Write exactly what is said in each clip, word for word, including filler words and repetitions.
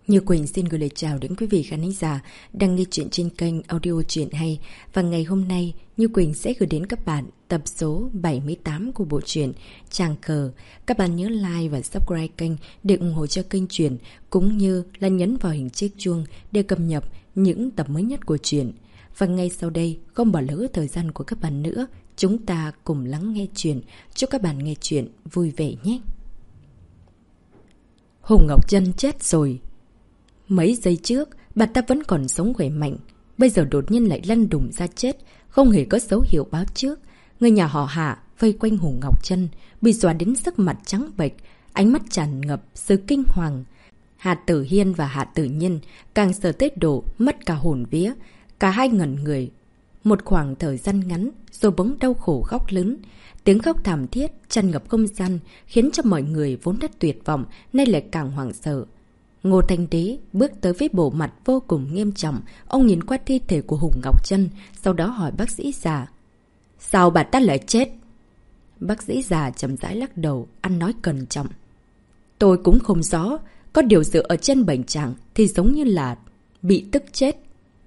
Như Quỳnh xin gửi lời chào đến quý vị khán giả đang nghe chuyện trên kênh audio Chuyện Hay. Và ngày hôm nay, Như Quỳnh sẽ gửi đến các bạn tập số bảy mươi tám của bộ truyện Tràng Cờ. Các bạn nhớ like và subscribe kênh để ủng hộ cho kênh truyện, cũng như là nhấn vào hình chiếc chuông để cập nhật những tập mới nhất của truyện. Và ngay sau đây, không bỏ lỡ thời gian của các bạn nữa, chúng ta cùng lắng nghe truyện. Chúc các bạn nghe truyện vui vẻ nhé. Hùng Ngọc Trân chết rồi. Mấy giây trước, bà ta vẫn còn sống khỏe mạnh. Bây giờ đột nhiên lại lăn đùng ra chết, không hề có dấu hiệu báo trước. Người nhà họ Hạ vây quanh Hùng Ngọc Trân, bị dọa đến sắc mặt trắng bệch, ánh mắt tràn ngập sự kinh hoàng. Hạ Tử Hiên và Hạ Tử Nhiên càng sợ tới độ mất cả hồn vía. Cả hai ngẩn người một khoảng thời gian ngắn, rồi bỗng đau khổ khóc lớn. Tiếng khóc thảm thiết tràn ngập không gian, khiến cho mọi người vốn đã tuyệt vọng nay lại càng hoảng sợ. Ngô Thanh Đế bước tới với bộ mặt vô cùng nghiêm trọng. Ông nhìn qua thi thể của Hùng Ngọc Trân, sau đó hỏi bác sĩ già: "Sao bà ta lại chết?" Bác sĩ già chậm rãi lắc đầu, ăn nói cẩn trọng: "Tôi cũng không rõ, có điều dựa ở trên bệnh trạng thì giống như là bị tức chết."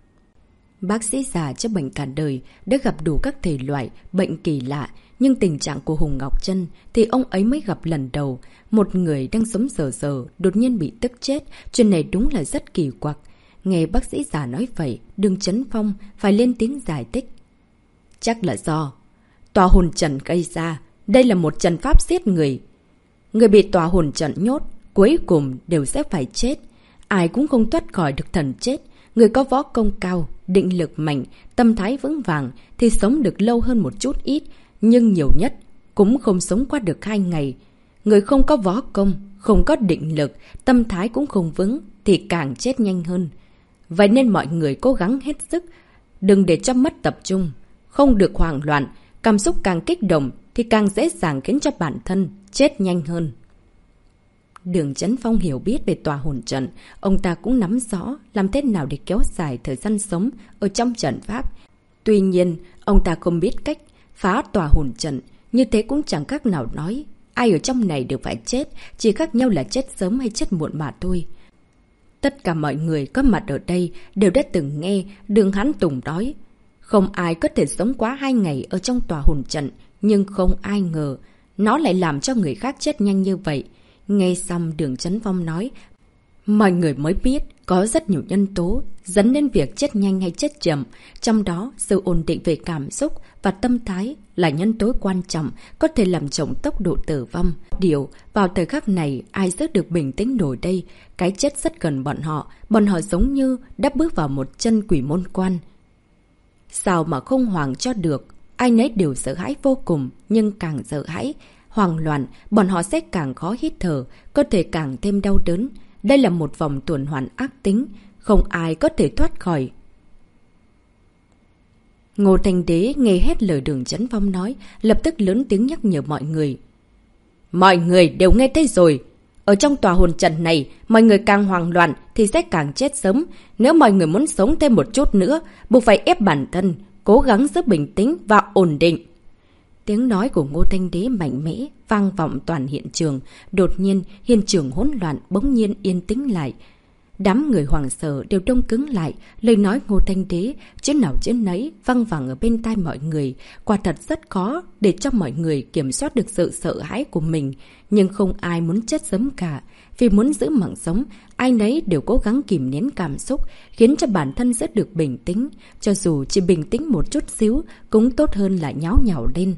Bác sĩ già cho bệnh cả đời, đã gặp đủ các thể loại bệnh kỳ lạ, nhưng tình trạng của Hùng Ngọc Trân thì ông ấy mới gặp lần đầu. Một người đang sống dở dở đột nhiên bị tức chết, chuyện này đúng là rất kỳ quặc. Nghe bác sĩ già nói vậy, Đường Chấn Phong phải lên tiếng giải thích: "Chắc là do tòa hồn trận gây ra. Đây là một trận pháp giết người. Người bị tòa hồn trận nhốt cuối cùng đều sẽ phải chết. Ai cũng không thoát khỏi được thần chết. Người có võ công cao, định lực mạnh, tâm thái vững vàng thì sống được lâu hơn một chút ít, nhưng nhiều nhất cũng không sống qua được hai ngày. Người không có võ công, không có định lực, tâm thái cũng không vững thì càng chết nhanh hơn. Vậy nên mọi người cố gắng hết sức, đừng để cho mất tập trung, không được hoảng loạn, cảm xúc càng kích động thì càng dễ dàng khiến cho bản thân chết nhanh hơn." Đường Chấn Phong hiểu biết về tòa hồn trận, ông ta cũng nắm rõ làm thế nào để kéo dài thời gian sống ở trong trận pháp. Tuy nhiên, ông ta không biết cách phá tòa hồn trận, như thế cũng chẳng khác nào nói ai ở trong này đều phải chết, chỉ khác nhau là chết sớm hay chết muộn mà thôi. Tất cả mọi người có mặt ở đây đều đã từng nghe Đường Hán Tùng nói không ai có thể sống quá hai ngày ở trong tòa hồn trận, nhưng không ai ngờ nó lại làm cho người khác chết nhanh như vậy. Nghe xong Đường Chấn Phong nói, mọi người mới biết có rất nhiều nhân tố dẫn đến việc chết nhanh hay chết chậm. Trong đó, sự ổn định về cảm xúc và tâm thái là nhân tố quan trọng, có thể làm chậm tốc độ tử vong. Điều, vào thời khắc này, ai giữ được bình tĩnh nổi đây? Cái chết rất gần bọn họ, bọn họ giống như đã bước vào một chân quỷ môn quan. Sao mà không hoảng cho được? Ai nấy đều sợ hãi vô cùng, nhưng càng sợ hãi, hoang loạn, bọn họ sẽ càng khó hít thở, có thể càng thêm đau đớn. Đây là một vòng tuần hoàn ác tính, không ai có thể thoát khỏi. Ngô Thanh Đế nghe hết lời Đường Chấn Phong nói, lập tức lớn tiếng nhắc nhở mọi người: "Mọi người đều nghe thấy rồi. Ở trong tòa hồn trận này, mọi người càng hoang loạn thì sẽ càng chết sớm. Nếu mọi người muốn sống thêm một chút nữa, buộc phải ép bản thân, cố gắng giữ bình tĩnh và ổn định." Tiếng nói của Ngô Thanh Đế mạnh mẽ, vang vọng toàn hiện trường. Đột nhiên, hiện trường hỗn loạn bỗng nhiên yên tĩnh lại. Đám người hoảng sợ đều đông cứng lại. Lời nói Ngô Thanh Đế, chữ nào chữ nấy, văng vẳng ở bên tai mọi người. Quả thật rất khó để cho mọi người kiểm soát được sự sợ hãi của mình. Nhưng không ai muốn chết sớm cả. Vì muốn giữ mạng sống, ai nấy đều cố gắng kìm nén cảm xúc, khiến cho bản thân rất được bình tĩnh. Cho dù chỉ bình tĩnh một chút xíu, cũng tốt hơn là nháo nhào lên.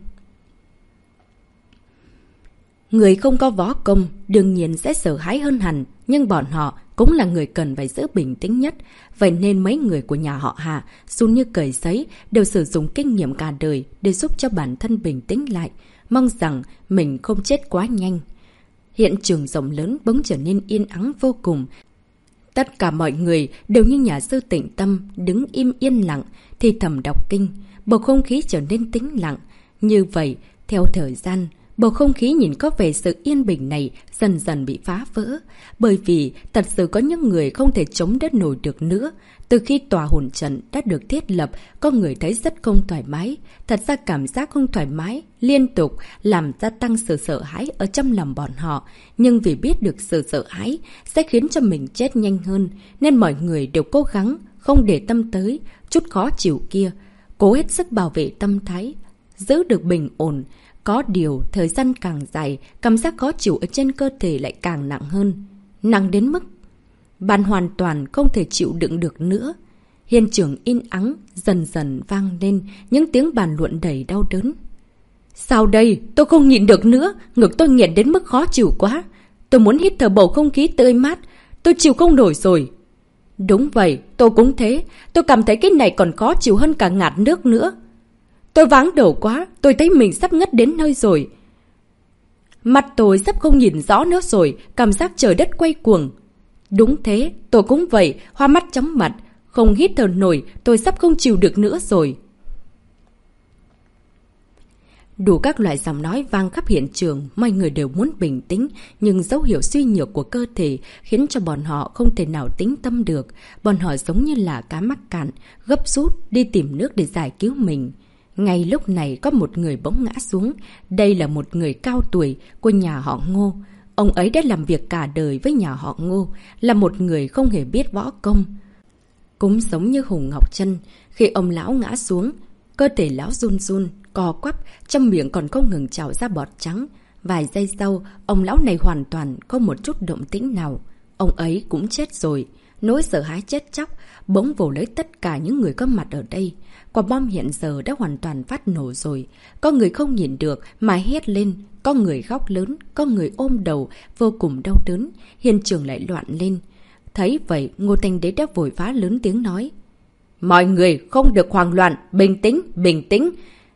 Người không có võ công đương nhiên sẽ sợ hãi hơn hẳn, nhưng bọn họ cũng là người cần phải giữ bình tĩnh nhất. Vậy nên mấy người của nhà họ Hạ, dù như cởi giấy, đều sử dụng kinh nghiệm cả đời để giúp cho bản thân bình tĩnh lại, mong rằng mình không chết quá nhanh. Hiện trường rộng lớn bỗng trở nên yên ắng vô cùng. Tất cả mọi người đều như nhà sư tĩnh tâm, đứng im yên lặng, thì thầm đọc kinh. Bầu không khí trở nên tĩnh lặng. Như vậy, theo thời gian, Bầu không khí nhìn có vẻ sự yên bình này dần dần bị phá vỡ. Bởi vì thật sự có những người không thể chống đỡ nổi được nữa. Từ khi tòa hồn trận đã được thiết lập, có người thấy rất không thoải mái. Thật ra cảm giác không thoải mái liên tục làm gia tăng sự sợ hãi ở trong lòng bọn họ. Nhưng vì biết được sự sợ hãi sẽ khiến cho mình chết nhanh hơn, nên mọi người đều cố gắng không để tâm tới chút khó chịu kia. Cố hết sức bảo vệ tâm thái, giữ được bình ổn. Có điều, thời gian càng dài, cảm giác khó chịu ở trên cơ thể lại càng nặng hơn. Nặng đến mức bạn hoàn toàn không thể chịu đựng được nữa. Hiện trường yên ắng dần dần vang lên những tiếng bàn luận đầy đau đớn. Sao đây? Tôi không nhịn được nữa. Ngực tôi nghẹn đến mức khó chịu quá. Tôi muốn hít thở bầu không khí tươi mát. Tôi chịu không nổi rồi. Đúng vậy, tôi cũng thế. Tôi cảm thấy cái này còn khó chịu hơn cả ngạt nước nữa. Tôi váng đầu quá. Tôi thấy mình sắp ngất đến nơi rồi. Mặt tôi sắp không nhìn rõ nữa rồi. Cảm giác trời đất quay cuồng. Đúng thế, tôi cũng vậy. Hoa mắt chóng mặt. Không hít thở nổi. Tôi sắp không chịu được nữa rồi. Đủ các loại giọng nói vang khắp hiện trường, mọi người đều muốn bình tĩnh, nhưng dấu hiệu suy nhược của cơ thể khiến cho bọn họ không thể nào tĩnh tâm được. Bọn họ giống như là cá mắc cạn, gấp rút đi tìm nước để giải cứu mình. Ngay lúc này có một người bỗng ngã xuống. Đây là một người cao tuổi của nhà họ Ngô. Ông ấy đã làm việc cả đời với nhà họ Ngô, là một người không hề biết võ công. Cũng giống như Hùng Ngọc Trân, khi ông lão ngã xuống, cơ thể lão run run, co quắp, trong miệng còn không ngừng trào ra bọt trắng. Vài giây sau, ông lão này hoàn toàn không một chút động tĩnh nào. Ông ấy cũng chết rồi. Nỗi sợ hãi chết chóc bỗng vồ lấy tất cả những người có mặt ở đây. Quả bom hiện giờ đã hoàn toàn phát nổ rồi. Có người không nhìn được mà hét lên, có người khóc lớn, có người ôm đầu vô cùng đau đớn. Hiện trường lại loạn lên. Thấy vậy, Ngô Thanh Đế đã vội vã lớn tiếng nói: mọi người không được hoang loạn, bình tĩnh, bình tĩnh.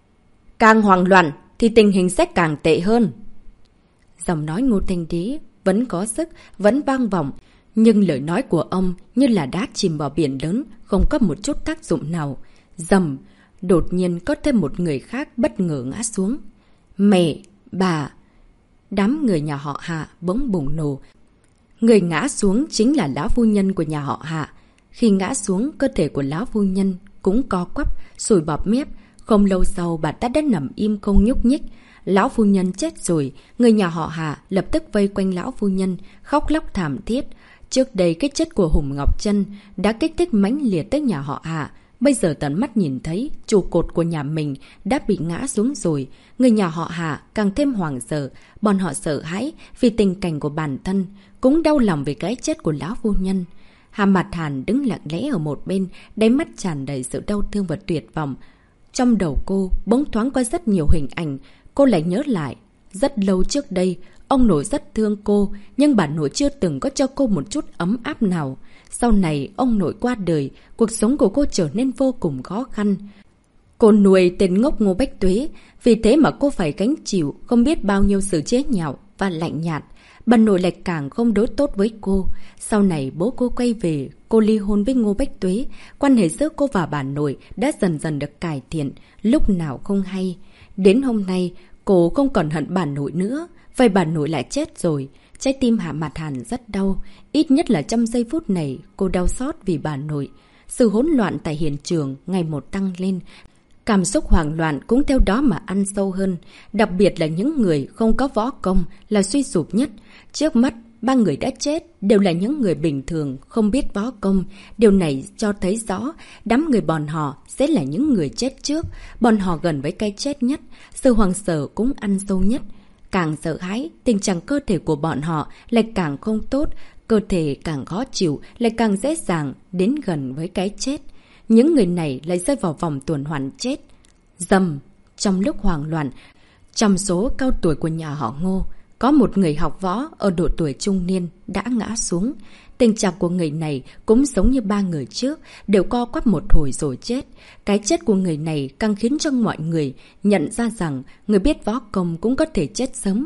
Càng hoang loạn thì tình hình sẽ càng tệ hơn. Giọng nói Ngô Thanh Đế vẫn có sức, vẫn vang vọng, nhưng lời nói của ông như là đá chìm vào biển lớn, không có một chút tác dụng nào. Rầm, đột nhiên có thêm một người khác bất ngờ ngã xuống. Mẹ, bà. Đám người nhà họ Hạ bỗng bùng nổ. Người ngã xuống chính là lão phu nhân của nhà họ Hạ. Khi ngã xuống, cơ thể của lão phu nhân cũng co quắp, sùi bọt mép. Không lâu sau, bà ta đã nằm im không nhúc nhích. Lão phu nhân chết rồi. Người nhà họ Hạ lập tức vây quanh lão phu nhân, khóc lóc thảm thiết. Trước đây, cái chết của Hùng Ngọc Trân đã kích thích mãnh liệt tới nhà họ Hạ. Bây giờ tận mắt nhìn thấy trụ cột của nhà mình đã bị ngã xuống rồi. Người nhà họ Hạ càng thêm hoảng sợ. Bọn họ sợ hãi vì tình cảnh của bản thân, cũng đau lòng về cái chết của lão phu nhân. Hà Mạt Hàn đứng lặng lẽ ở một bên, đáy mắt tràn đầy sự đau thương và tuyệt vọng. Trong đầu cô bỗng thoáng qua rất nhiều hình ảnh. Cô lại nhớ lại, rất lâu trước đây ông nội rất thương cô, nhưng bà nội chưa từng có cho cô một chút ấm áp nào. Sau này ông nội qua đời, cuộc sống của cô trở nên vô cùng khó khăn. Cô nuôi tên ngốc Ngô Bách Tuế, vì thế mà cô phải gánh chịu không biết bao nhiêu sự chế nhạo và lạnh nhạt. Bà nội lại càng không đối tốt với cô. Sau này bố cô quay về, cô ly hôn với Ngô Bách Tuế. Quan hệ giữa cô và bà nội đã dần dần được cải thiện, lúc nào không hay. Đến hôm nay, cô không còn hận bà nội nữa. Vậy bà nội lại chết rồi. Trái tim Hạ Mạt Hàn rất đau. Ít nhất là trong giây phút này, cô đau xót vì bà nội. Sự hỗn loạn tại hiện trường ngày một tăng lên. Cảm xúc hoảng loạn cũng theo đó mà ăn sâu hơn. Đặc biệt là những người không có võ công là suy sụp nhất. Trước mắt, ba người đã chết đều là những người bình thường, không biết võ công. Điều này cho thấy rõ, đám người bọn họ sẽ là những người chết trước. Bọn họ gần với cái chết nhất, sự hoảng sợ cũng ăn sâu nhất. Càng sợ hãi, tình trạng cơ thể của bọn họ lại càng không tốt. Cơ thể càng khó chịu, lại càng dễ dàng đến gần với cái chết. Những người này lại rơi vào vòng tuần hoàn chết. Dầm, trong lúc hoảng loạn, trong số cao tuổi của nhà họ Ngô, có một người học võ ở độ tuổi trung niên đã ngã xuống. Tình trạng của người này cũng giống như ba người trước, đều co quắp một hồi rồi chết. Cái chết của người này càng khiến cho mọi người nhận ra rằng người biết võ công cũng có thể chết sớm.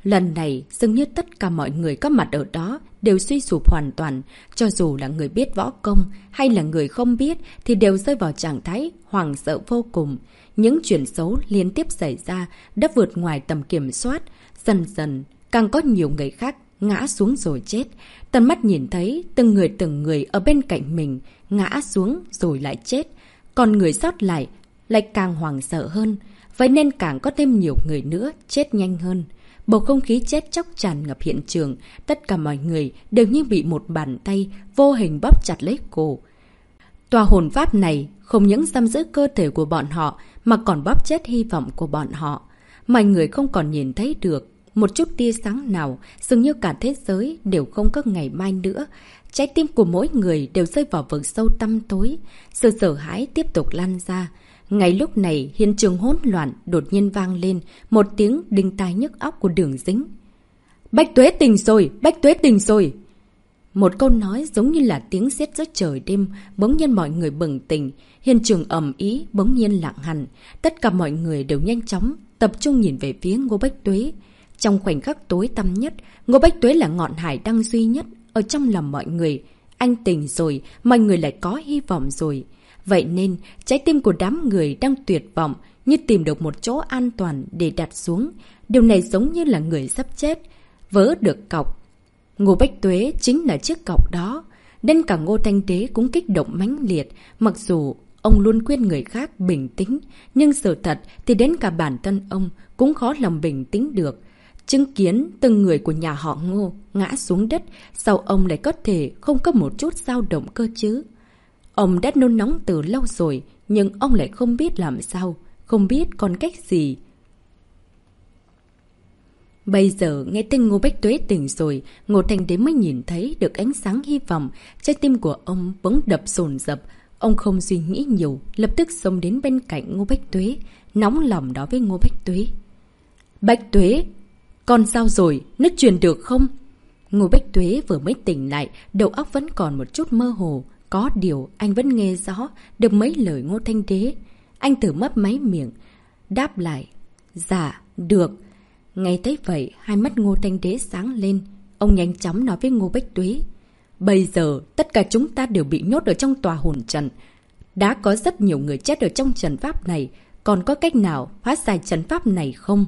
Lần này, dường như tất cả mọi người có mặt ở đó đều suy sụp hoàn toàn. Cho dù là người biết võ công hay là người không biết thì đều rơi vào trạng thái hoảng sợ vô cùng. Những chuyện xấu liên tiếp xảy ra đã vượt ngoài tầm kiểm soát. Dần dần, càng có nhiều người khác ngã xuống rồi chết. Tận mắt nhìn thấy từng người từng người ở bên cạnh mình ngã xuống rồi lại chết. Còn người sót lại lại càng hoảng sợ hơn. Vậy nên càng có thêm nhiều người nữa chết nhanh hơn. Bầu không khí chết chóc tràn ngập hiện trường. Tất cả mọi người đều như bị một bàn tay vô hình bóp chặt lấy cổ. Tòa hồn pháp này không những giam giữ cơ thể của bọn họ mà còn bóp chết hy vọng của bọn họ. Mọi người không còn nhìn thấy được một chút tia sáng nào, dường như cả thế giới đều không có ngày mai nữa. Trái tim của mỗi người đều rơi vào vực sâu tăm tối. Sự sợ hãi tiếp tục lan ra. Ngay lúc này, hiện trường hỗn loạn đột nhiên vang lên một tiếng đinh tai nhức óc của Đường Dính. Bách Tuế tỉnh rồi! Bách Tuế tỉnh rồi! Một câu nói giống như là tiếng sét giữa trời đêm, bỗng nhiên mọi người bừng tỉnh. Hiện trường ầm ĩ bỗng nhiên lặng hẳn. Tất cả mọi người đều nhanh chóng tập trung nhìn về phía Ngô Bách Tuế. Trong khoảnh khắc tối tăm nhất, Ngô Bách Tuế là ngọn hải đăng duy nhất ở trong lòng mọi người. Anh tỉnh rồi, mọi người lại có hy vọng rồi. Vậy nên, trái tim của đám người đang tuyệt vọng như tìm được một chỗ an toàn để đặt xuống. Điều này giống như là người sắp chết, vớ được cọc. Ngô Bách Tuế chính là chiếc cọc đó. Đến cả Ngô Thanh Đế cũng kích động mãnh liệt. Mặc dù ông luôn khuyên người khác bình tĩnh, nhưng sự thật thì đến cả bản thân ông cũng khó lòng bình tĩnh được. Chứng kiến từng người của nhà họ Ngô ngã xuống đất, sao ông lại có thể không có một chút dao động cơ chứ? Ông đã nôn nóng từ lâu rồi, nhưng ông lại không biết làm sao, không biết còn cách gì. Bây giờ nghe tên Ngô Bách Tuế tỉnh rồi, Ngô Thanh Đế mới nhìn thấy được ánh sáng hy vọng. Trái tim của ông bỗng đập dồn dập. Ông không suy nghĩ nhiều, lập tức xông đến bên cạnh Ngô Bách Tuế, nóng lòng đó với Ngô Bách Tuế. Bách Tuế, con sao rồi? Nước truyền được không? Ngô Bách Tuế vừa mới tỉnh lại, đầu óc vẫn còn một chút mơ hồ. Có điều anh vẫn nghe rõ được mấy lời Ngô Thanh Đế. Anh thử mấp máy miệng, đáp lại. Dạ, được. Nghe thấy vậy, hai mắt Ngô Thanh Đế sáng lên. Ông nhanh chóng nói với Ngô Bách Tuế. Bây giờ, tất cả chúng ta đều bị nhốt ở trong tòa hồn trận. Đã có rất nhiều người chết ở trong trận pháp này. Còn có cách nào phá giải trận pháp này không?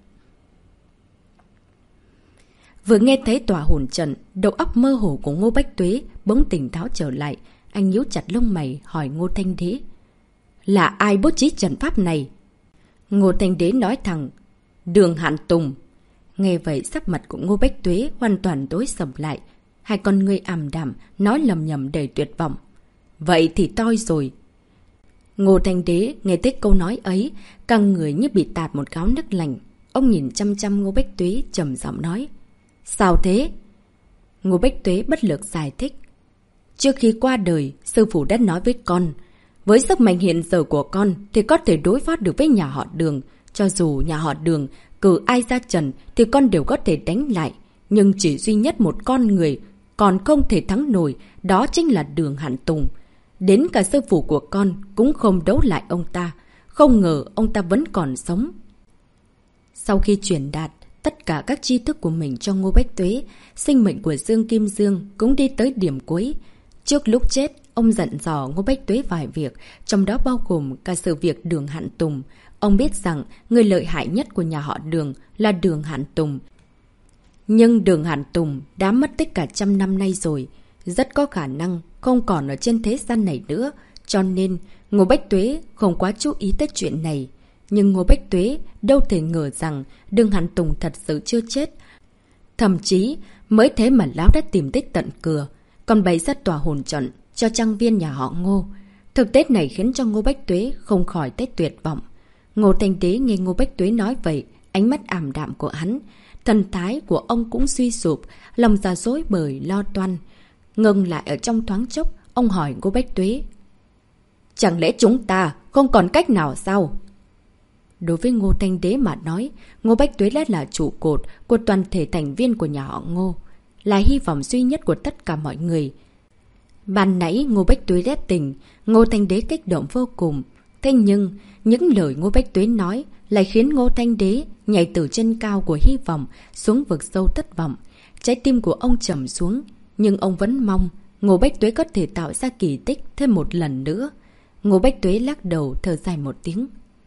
Vừa nghe thấy tòa hồn trận, đầu óc mơ hồ của Ngô Bách Tuế bỗng tỉnh táo trở lại. Anh nhíu chặt lông mày hỏi Ngô Thanh Đế. Là ai bố trí trận pháp này? Ngô Thanh Đế nói thẳng. Đường Hạn Tùng. Nghe vậy sắc mặt của Ngô Bách Tuế hoàn toàn tối sầm lại. Hai con ngươi ảm đạm, nói lầm nhầm đầy tuyệt vọng. Vậy thì toi rồi. Ngô Thanh Đế nghe thấy câu nói ấy, càng người như bị tạt một gáo nước lạnh. Ông nhìn chăm chăm Ngô Bách Tuế trầm giọng nói. Sao thế? Ngô Bách Tuế bất lực giải thích. Trước khi qua đời, sư phụ đã nói với con. Với sức mạnh hiện giờ của con thì có thể đối phó được với nhà họ Đường. Cho dù nhà họ Đường cử ai ra trận thì con đều có thể đánh lại. Nhưng chỉ duy nhất một con người còn không thể thắng nổi, đó chính là Đường Hạn Tùng. Đến cả sư phụ của con cũng không đấu lại ông ta. Không ngờ ông ta vẫn còn sống. Sau khi truyền đạt tất cả các tri thức của mình cho Ngô Bách Tuế, sinh mệnh của Dương Kim Dương cũng đi tới điểm cuối. Trước lúc chết, ông dặn dò Ngô Bách Tuế vài việc, trong đó bao gồm cả sự việc Đường Hạn Tùng. Ông biết rằng người lợi hại nhất của nhà họ Đường là Đường Hạn Tùng. Nhưng Đường Hạn Tùng đã mất tích cả trăm năm nay rồi, rất có khả năng không còn ở trên thế gian này nữa, cho nên Ngô Bách Tuế không quá chú ý tới chuyện này. Nhưng Ngô Bách Tuế đâu thể ngờ rằng Đường Hạn Tùng thật sự chưa chết. Thậm chí mới thế mà lão đã tìm tới tận cửa, còn bày ra tòa hồn trận cho trang viên nhà họ Ngô. Thực tế này khiến cho Ngô Bách Tuế không khỏi tới tuyệt vọng. Ngô Thanh Đế nghe Ngô Bách Tuế nói vậy, ánh mắt ảm đạm của hắn, thần thái của ông cũng suy sụp, lòng dạ rối bời lo toan. Ngừng lại ở trong thoáng chốc, ông hỏi Ngô Bách Tuế. Chẳng lẽ chúng ta không còn cách nào sao? Đối với Ngô Thanh Đế mà nói, Ngô Bách Tuế đã là trụ cột của toàn thể thành viên của nhà họ Ngô, là hy vọng duy nhất của tất cả mọi người. Ban nãy Ngô Bách Tuế đã tỉnh, Ngô Thanh Đế kích động vô cùng. Thế nhưng, những lời Ngô Bách Tuế nói lại khiến Ngô Thanh Đế nhảy từ trên cao của hy vọng xuống vực sâu thất vọng. Trái tim của ông trầm xuống, nhưng ông vẫn mong Ngô Bách Tuế có thể tạo ra kỳ tích thêm một lần nữa. Ngô Bách Tuế lắc đầu thở dài một tiếng.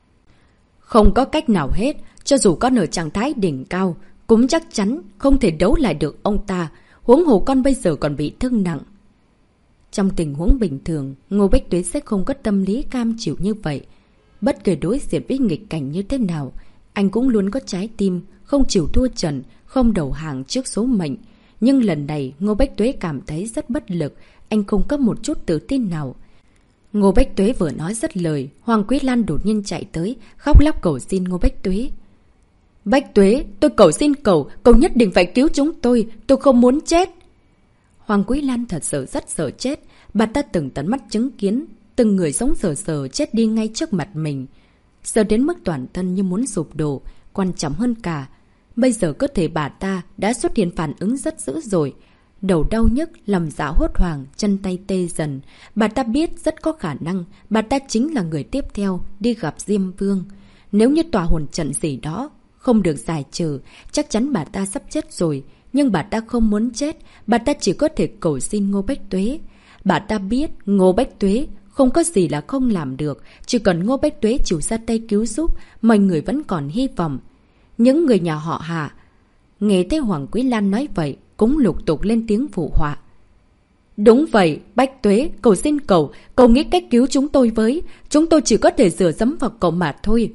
Không có cách nào hết, cho dù con ở trạng thái đỉnh cao, cũng chắc chắn không thể đấu lại được ông ta, huống hồ con bây giờ còn bị thương nặng. Trong tình huống bình thường, Ngô Bách Tuế sẽ không có tâm lý cam chịu như vậy. Bất kể đối diện với nghịch cảnh như thế nào, anh cũng luôn có trái tim, không chịu thua trận, không đầu hàng trước số mệnh. Nhưng lần này, Ngô Bách Tuế cảm thấy rất bất lực, anh không có một chút tự tin nào. Ngô Bách Tuế vừa nói dứt lời, Hoàng Quý Lan đột nhiên chạy tới, khóc lóc cầu xin Ngô Bách Tuế. Bách Tuế, tôi cầu xin cậu, cậu nhất định phải cứu chúng tôi, tôi không muốn chết. Hoàng Quý Lan thật sự rất sợ chết, bà ta từng tận mắt chứng kiến, từng người sống sờ sờ chết đi ngay trước mặt mình. Sợ đến mức toàn thân như muốn sụp đổ, quan trọng hơn cả. Bây giờ cơ thể bà ta đã xuất hiện phản ứng rất dữ dội. Đầu đau nhức, lòng dạ hốt hoảng, chân tay tê dần. Bà ta biết rất có khả năng bà ta chính là người tiếp theo đi gặp Diêm Vương. Nếu như tòa hồn trận gì đó không được giải trừ, chắc chắn bà ta sắp chết rồi. Nhưng bà ta không muốn chết, bà ta chỉ có thể cầu xin Ngô Bách Tuế. Bà ta biết Ngô Bách Tuế không có gì là không làm được, chỉ cần Ngô Bách Tuế chịu ra tay cứu giúp, mọi người vẫn còn hy vọng. Những người nhà họ Hạ nghe thấy Hoàng Quý Lan nói vậy cũng lục tục lên tiếng phụ họa. Đúng vậy, Bách Tuế, cầu xin cậu, cậu nghĩ cách cứu chúng tôi với, chúng tôi chỉ có thể rửa dẫm vào cậu mà thôi.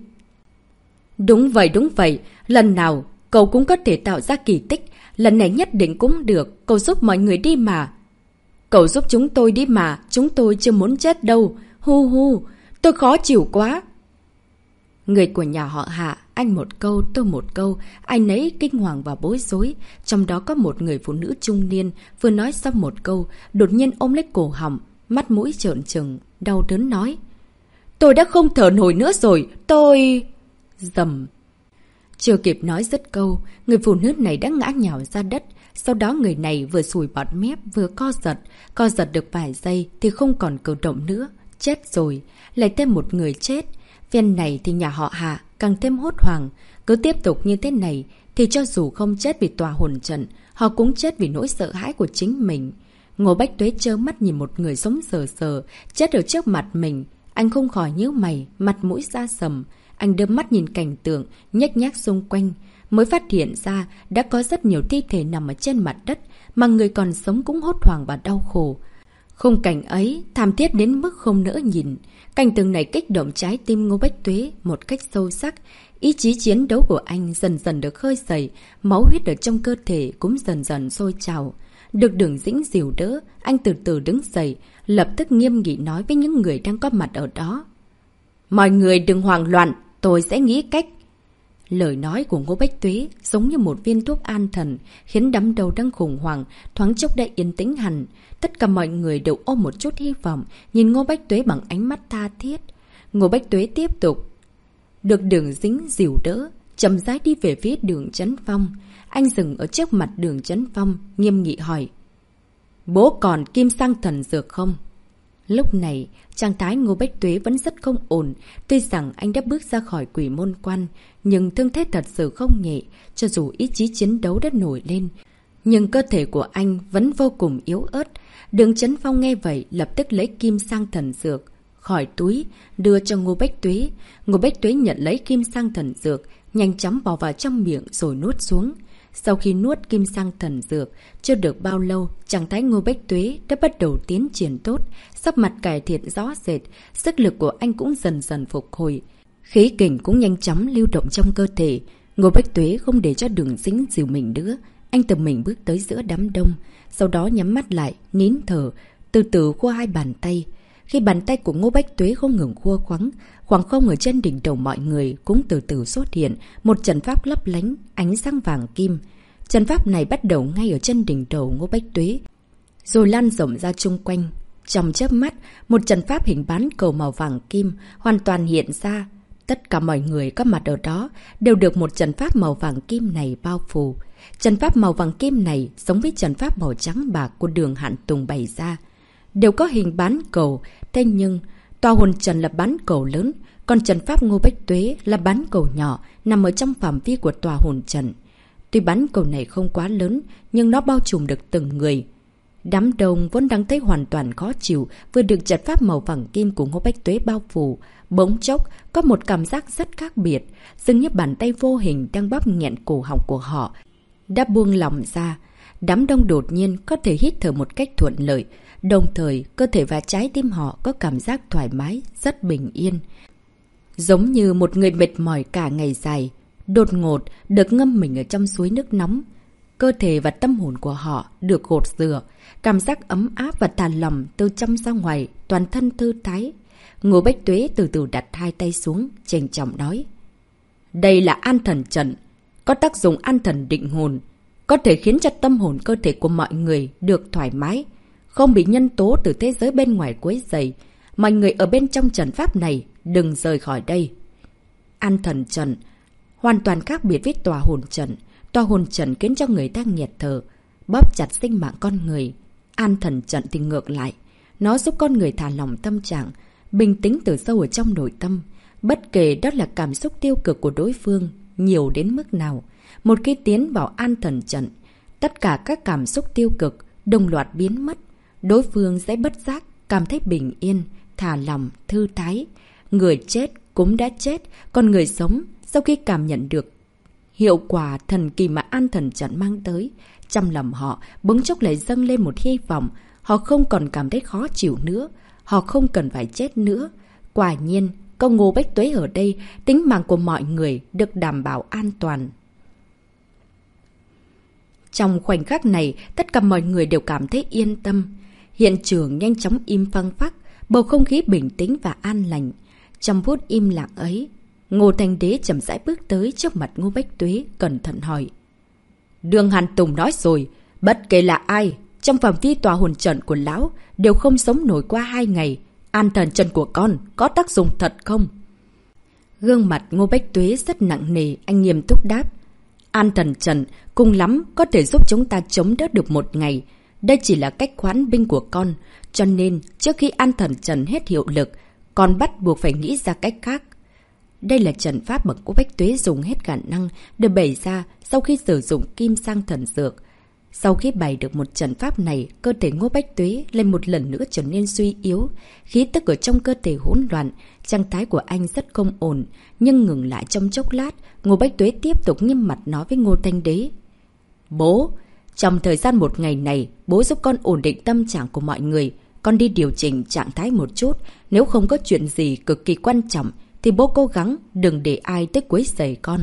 Đúng vậy, đúng vậy, lần nào cậu cũng có thể tạo ra kỳ tích, lần này nhất định cũng được, cậu giúp mọi người đi mà. Cậu giúp chúng tôi đi mà, chúng tôi chưa muốn chết đâu, hu hu, tôi khó chịu quá. Người của nhà họ Hạ, anh một câu, tôi một câu, ai nấy kinh hoàng và bối rối. Trong đó có một người phụ nữ trung niên, vừa nói xong một câu, đột nhiên ôm lấy cổ họng, mắt mũi trợn trừng, đau đớn nói. Tôi đã không thở nổi nữa rồi, tôi... Dầm. Chưa kịp nói dứt câu, người phụ nữ này đã ngã nhào ra đất. Sau đó người này vừa sùi bọt mép vừa co giật. Co giật được vài giây thì không còn cử động nữa. Chết rồi. Lại thêm một người chết. Phen này thì nhà họ Hạ càng thêm hốt hoảng. Cứ tiếp tục như thế này thì cho dù không chết vì tòa hồn trận, họ cũng chết vì nỗi sợ hãi của chính mình. Ngô Bách Tuế trơ mắt nhìn một người sống sờ sờ chết ở trước mặt mình. Anh không khỏi nhíu mày, mặt mũi ra sầm. Anh đưa mắt nhìn cảnh tượng nhếch nhác xung quanh, mới phát hiện ra đã có rất nhiều thi thể nằm ở trên mặt đất, mà người còn sống cũng hốt hoảng và đau khổ. Khung cảnh ấy thảm thiết đến mức không nỡ nhìn. Cảnh tượng này kích động trái tim Ngô Bách Tuế một cách sâu sắc. Ý chí chiến đấu của anh dần dần được khơi dậy, máu huyết ở trong cơ thể cũng dần dần sôi trào. Được Đường Dĩnh dìu đỡ, anh từ từ đứng dậy, lập tức nghiêm nghị nói với những người đang có mặt ở đó. Mọi người đừng hoảng loạn, tôi sẽ nghĩ cách. Lời nói của Ngô Bách Tuế giống như một viên thuốc an thần, khiến đám đầu đang khủng hoảng thoáng chốc đã yên tĩnh hẳn. Tất cả mọi người đều ôm một chút hy vọng, nhìn Ngô Bách Tuế bằng ánh mắt tha thiết. Ngô Bách Tuế tiếp tục. Được Đường Dĩnh dìu đỡ, chậm rãi đi về phía Đường Chấn Phong. Anh dừng ở trước mặt Đường Chấn Phong, nghiêm nghị hỏi. Bố còn kim sang thần dược không? Lúc này, trạng thái Ngô Bách Tuế vẫn rất không ổn. Tuy rằng anh đã bước ra khỏi quỷ môn quan, nhưng thương thế thật sự không nhẹ. Cho dù ý chí chiến đấu đã nổi lên, nhưng cơ thể của anh vẫn vô cùng yếu ớt. Đường Chấn Phong nghe vậy lập tức lấy kim sang thần dược khỏi túi, đưa cho Ngô Bách Tuế. Ngô Bách Tuế nhận lấy kim sang thần dược, nhanh chóng bỏ vào trong miệng rồi nuốt xuống. Sau khi nuốt kim sang thần dược, chưa được bao lâu, trạng thái Ngô Bách Tuế đã bắt đầu tiến triển tốt, sắc mặt cải thiện rõ rệt, sức lực của anh cũng dần dần phục hồi. Khí kình cũng nhanh chóng lưu động trong cơ thể. Ngô Bách Tuế không để cho Đường Dĩnh dìu mình nữa, anh tự mình bước tới giữa đám đông, sau đó nhắm mắt lại, nín thở, từ từ khua hai bàn tay. Khi bàn tay của Ngô Bách Tuế không ngừng khua khoắng, khoảng không ở trên đỉnh đầu mọi người cũng từ từ xuất hiện một trận pháp lấp lánh, ánh sáng vàng kim. Trận pháp này bắt đầu ngay ở trên đỉnh đầu Ngô Bách Tuế, rồi lan rộng ra chung quanh. Trong chớp mắt, một trận pháp hình bán cầu màu vàng kim hoàn toàn hiện ra. Tất cả mọi người có mặt ở đó đều được một trận pháp màu vàng kim này bao phủ. Trận pháp màu vàng kim này giống với trận pháp màu trắng bạc của Đường Hạn Tùng bày ra, đều có hình bán cầu, thế nhưng Tòa hồn trận là bán cầu lớn, còn trận pháp Ngô Bách Tuế là bán cầu nhỏ nằm ở trong phạm vi của tòa hồn trận. Tuy bán cầu này không quá lớn, nhưng nó bao trùm được từng người. Đám đông vốn đang thấy hoàn toàn khó chịu, vừa được trận pháp màu vàng kim của Ngô Bách Tuế bao phủ. Bỗng chốc, có một cảm giác rất khác biệt, dường như bàn tay vô hình đang bóp nghẹn cổ họng của họ đã buông lỏng ra. Đám đông đột nhiên có thể hít thở một cách thuận lợi, đồng thời cơ thể và trái tim họ có cảm giác thoải mái, rất bình yên. Giống như một người mệt mỏi cả ngày dài, đột ngột được ngâm mình ở trong suối nước nóng. Cơ thể và tâm hồn của họ được gột rửa, cảm giác ấm áp và thả lỏng từ trong ra ngoài, toàn thân thư thái. Ngô Bách Tuế từ từ đặt hai tay xuống, trịnh trọng nói. Đây là an thần trận, có tác dụng an thần định hồn, có thể khiến cho tâm hồn cơ thể của mọi người được thoải mái, không bị nhân tố từ thế giới bên ngoài quấy rầy. Mọi người ở bên trong trận pháp này đừng rời khỏi đây. An thần trận hoàn toàn khác biệt với tòa hồn trận. Tòa hồn trận khiến cho người ta nghẹt thở, bóp chặt sinh mạng con người. An thần trận thì ngược lại, nó giúp con người thả lỏng tâm trạng, bình tĩnh từ sâu ở trong nội tâm. Bất kể đó là cảm xúc tiêu cực của đối phương nhiều đến mức nào, một khi tiến vào an thần trận, tất cả các cảm xúc tiêu cực đồng loạt biến mất. Đối phương sẽ bất giác cảm thấy bình yên, thả lỏng, thư thái. Người chết cũng đã chết, còn người sống sau khi cảm nhận được hiệu quả thần kỳ mà an thần trận mang tới, trong lòng họ bỗng chốc lại dâng lên một hy vọng. Họ không còn cảm thấy khó chịu nữa, họ không cần phải chết nữa. Quả nhiên, có Ngô Bách Tuế ở đây, tính mạng của mọi người được đảm bảo an toàn. Trong khoảnh khắc này, tất cả mọi người đều cảm thấy yên tâm. Hiện trường nhanh chóng im phăng phắc, bầu không khí bình tĩnh và an lành. Trong phút im lặng ấy, Ngô Thanh Đế chậm rãi bước tới trước mặt Ngô Bách Tuế, cẩn thận hỏi. Đường Hàn Tùng nói rồi, bất kể là ai, trong phạm vi tòa hồn trận của lão đều không sống nổi qua hai ngày. An thần trận của con có tác dụng thật không? Gương mặt Ngô Bách Tuế rất nặng nề, anh nghiêm túc đáp. An thần trận cùng lắm có thể giúp chúng ta chống đỡ được một ngày. Đây chỉ là cách khoán binh của con, cho nên trước khi an thần trận hết hiệu lực, con bắt buộc phải nghĩ ra cách khác. Đây là trận pháp mà Ngô Bách Tuế dùng hết khả năng để bày ra sau khi sử dụng kim sang thần dược. Sau khi bày được một trận pháp này, cơ thể Ngô Bách Tuế lên một lần nữa trở nên suy yếu. Khí tức ở trong cơ thể hỗn loạn, trạng thái của anh rất không ổn. Nhưng ngừng lại trong chốc lát, Ngô Bách Tuế tiếp tục nghiêm mặt nói với Ngô Thanh Đế. Bố, trong thời gian một ngày này, bố giúp con ổn định tâm trạng của mọi người. Con đi điều chỉnh trạng thái một chút. Nếu không có chuyện gì cực kỳ quan trọng, thì bố cố gắng đừng để ai tới quấy rầy con.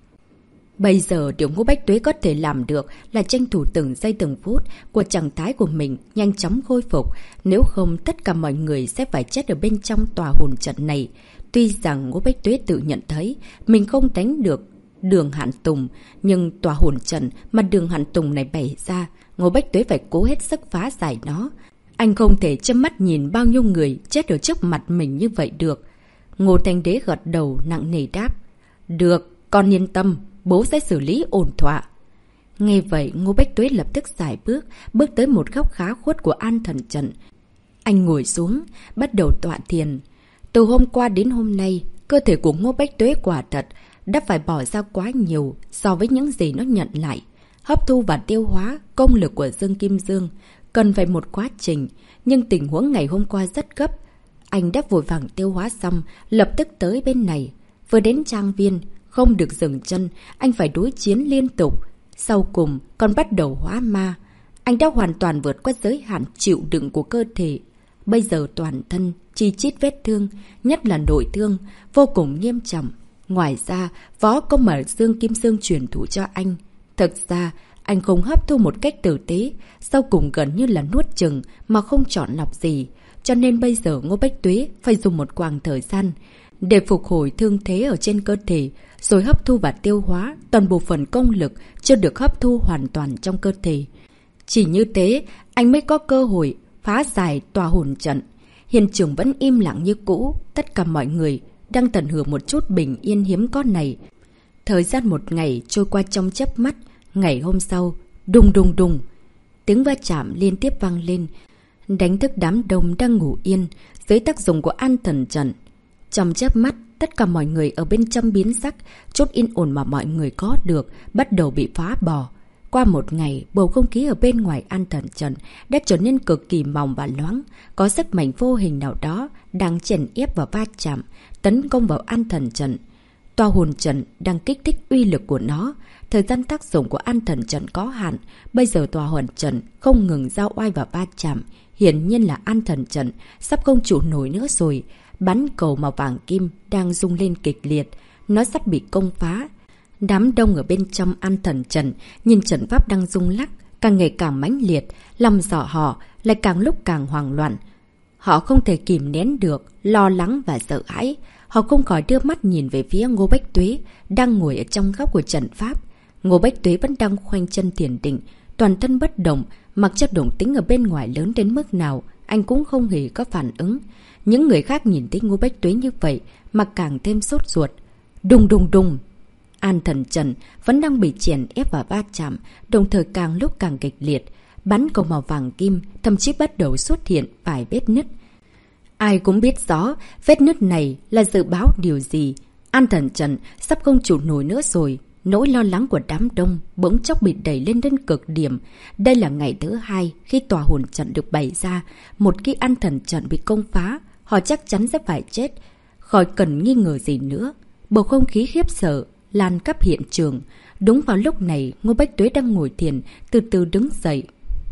Bây giờ điều Ngô Bách Tuế có thể làm được là tranh thủ từng giây từng phút của trạng thái của mình nhanh chóng khôi phục. Nếu không, tất cả mọi người sẽ phải chết ở bên trong tòa hồn trận này. Tuy rằng Ngô Bách Tuế tự nhận thấy mình không đánh được Đường Hàn Tùng, nhưng tòa hồn trận mà Đường Hàn Tùng này bày ra, Ngô Bách Tuế phải cố hết sức phá giải nó. Anh không thể chăm mắt nhìn bao nhiêu người chết ở trước mặt mình như vậy được. Ngô Thanh Đế gật đầu nặng nề đáp. Được, con yên tâm, bố sẽ xử lý ổn thỏa. Nghe vậy, Ngô Bách Tuế lập tức giải bước, bước tới một góc khá khuất của an thần trận. Anh ngồi xuống, bắt đầu tọa thiền. Từ hôm qua đến hôm nay, cơ thể của Ngô Bách Tuế quả thật đã phải bỏ ra quá nhiều so với những gì nó nhận lại. Hấp thu và tiêu hóa công lực của Dương Kim Dương cần phải một quá trình, nhưng tình huống ngày hôm qua rất gấp. Anh đã vội vàng tiêu hóa xong, lập tức tới bên này. Vừa đến trang viên, không được dừng chân, anh phải đối chiến liên tục. Sau cùng, còn bắt đầu hóa ma. Anh đã hoàn toàn vượt qua giới hạn chịu đựng của cơ thể. Bây giờ toàn thân, chi chít vết thương, nhất là nội thương, vô cùng nghiêm trọng. Ngoài ra, võ công mà Dương Kim Dương truyền thụ cho anh. Thực ra, anh không hấp thu một cách tử tế, sau cùng gần như là nuốt chừng mà không chọn lọc gì. Cho nên bây giờ Ngô Bách Tuế phải dùng một quãng thời gian để phục hồi thương thế ở trên cơ thể, rồi hấp thu và tiêu hóa toàn bộ phần công lực chưa được hấp thu hoàn toàn trong cơ thể. Chỉ như thế, anh mới có cơ hội phá giải tòa hồn trận. Hiện trường vẫn im lặng như cũ, tất cả mọi người đang tận hưởng một chút bình yên hiếm có này. Thời gian một ngày trôi qua trong chớp mắt. Ngày hôm sau, đùng đùng đùng, tiếng va chạm liên tiếp vang lên. đánh thức đám đông đang ngủ yên dưới tác dụng của an thần trận. Trong chớp mắt, tất cả mọi người ở bên trong biến sắc, chút yên ổn mà mọi người có được bắt đầu bị phá bỏ. Qua một ngày, bầu không khí ở bên ngoài an thần trận đã trở nên cực kỳ mỏng và loãng, có sức mạnh vô hình nào đó đang chèn ép và va chạm, tấn công vào an thần trận. Tòa hồn trận đang kích thích uy lực của nó. Thời gian tác dụng của an thần trận có hạn, bây giờ tòa hồn trận không ngừng giao oai và va chạm. Hiển nhiên là an thần trận sắp không trụ nổi nữa rồi. Bắn cầu màu vàng kim đang rung lên kịch liệt, nó sắp bị công phá. Đám đông ở bên trong an thần trận nhìn trận pháp đang rung lắc, càng ngày càng mãnh liệt, lòng dạ họ lại càng lúc càng hoảng loạn. Họ không thể kìm nén được, lo lắng và sợ hãi. Họ không khỏi đưa mắt nhìn về phía Ngô Bách Tuế đang ngồi ở trong góc của trận pháp. Ngô Bách Tuế vẫn đang khoanh chân thiền định, toàn thân bất động, mặc cho động tĩnh ở bên ngoài lớn đến mức nào, anh cũng không hề có phản ứng. Những người khác nhìn thấy Ngô Bách Tuế như vậy mà càng thêm sốt ruột. Đùng đùng đùng! An thần trận vẫn đang bị chèn ép và va chạm, đồng thời càng lúc càng kịch liệt. Bắn cầu màu vàng kim thậm chí bắt đầu xuất hiện vài vết nứt. Ai cũng biết rõ vết nứt này là dự báo điều gì. An thần trận sắp không trụ nổi nữa rồi. Nỗi lo lắng của đám đông bỗng chốc bị đẩy lên đến cực điểm. Đây là ngày thứ hai khi tòa hồn trận được bày ra. Một khi an thần trận bị công phá, họ chắc chắn sẽ phải chết. Khỏi cần nghi ngờ gì nữa. Bầu không khí khiếp sợ lan khắp hiện trường. Đúng vào lúc này, Ngô Bách Tuế đang ngồi thiền, từ từ đứng dậy.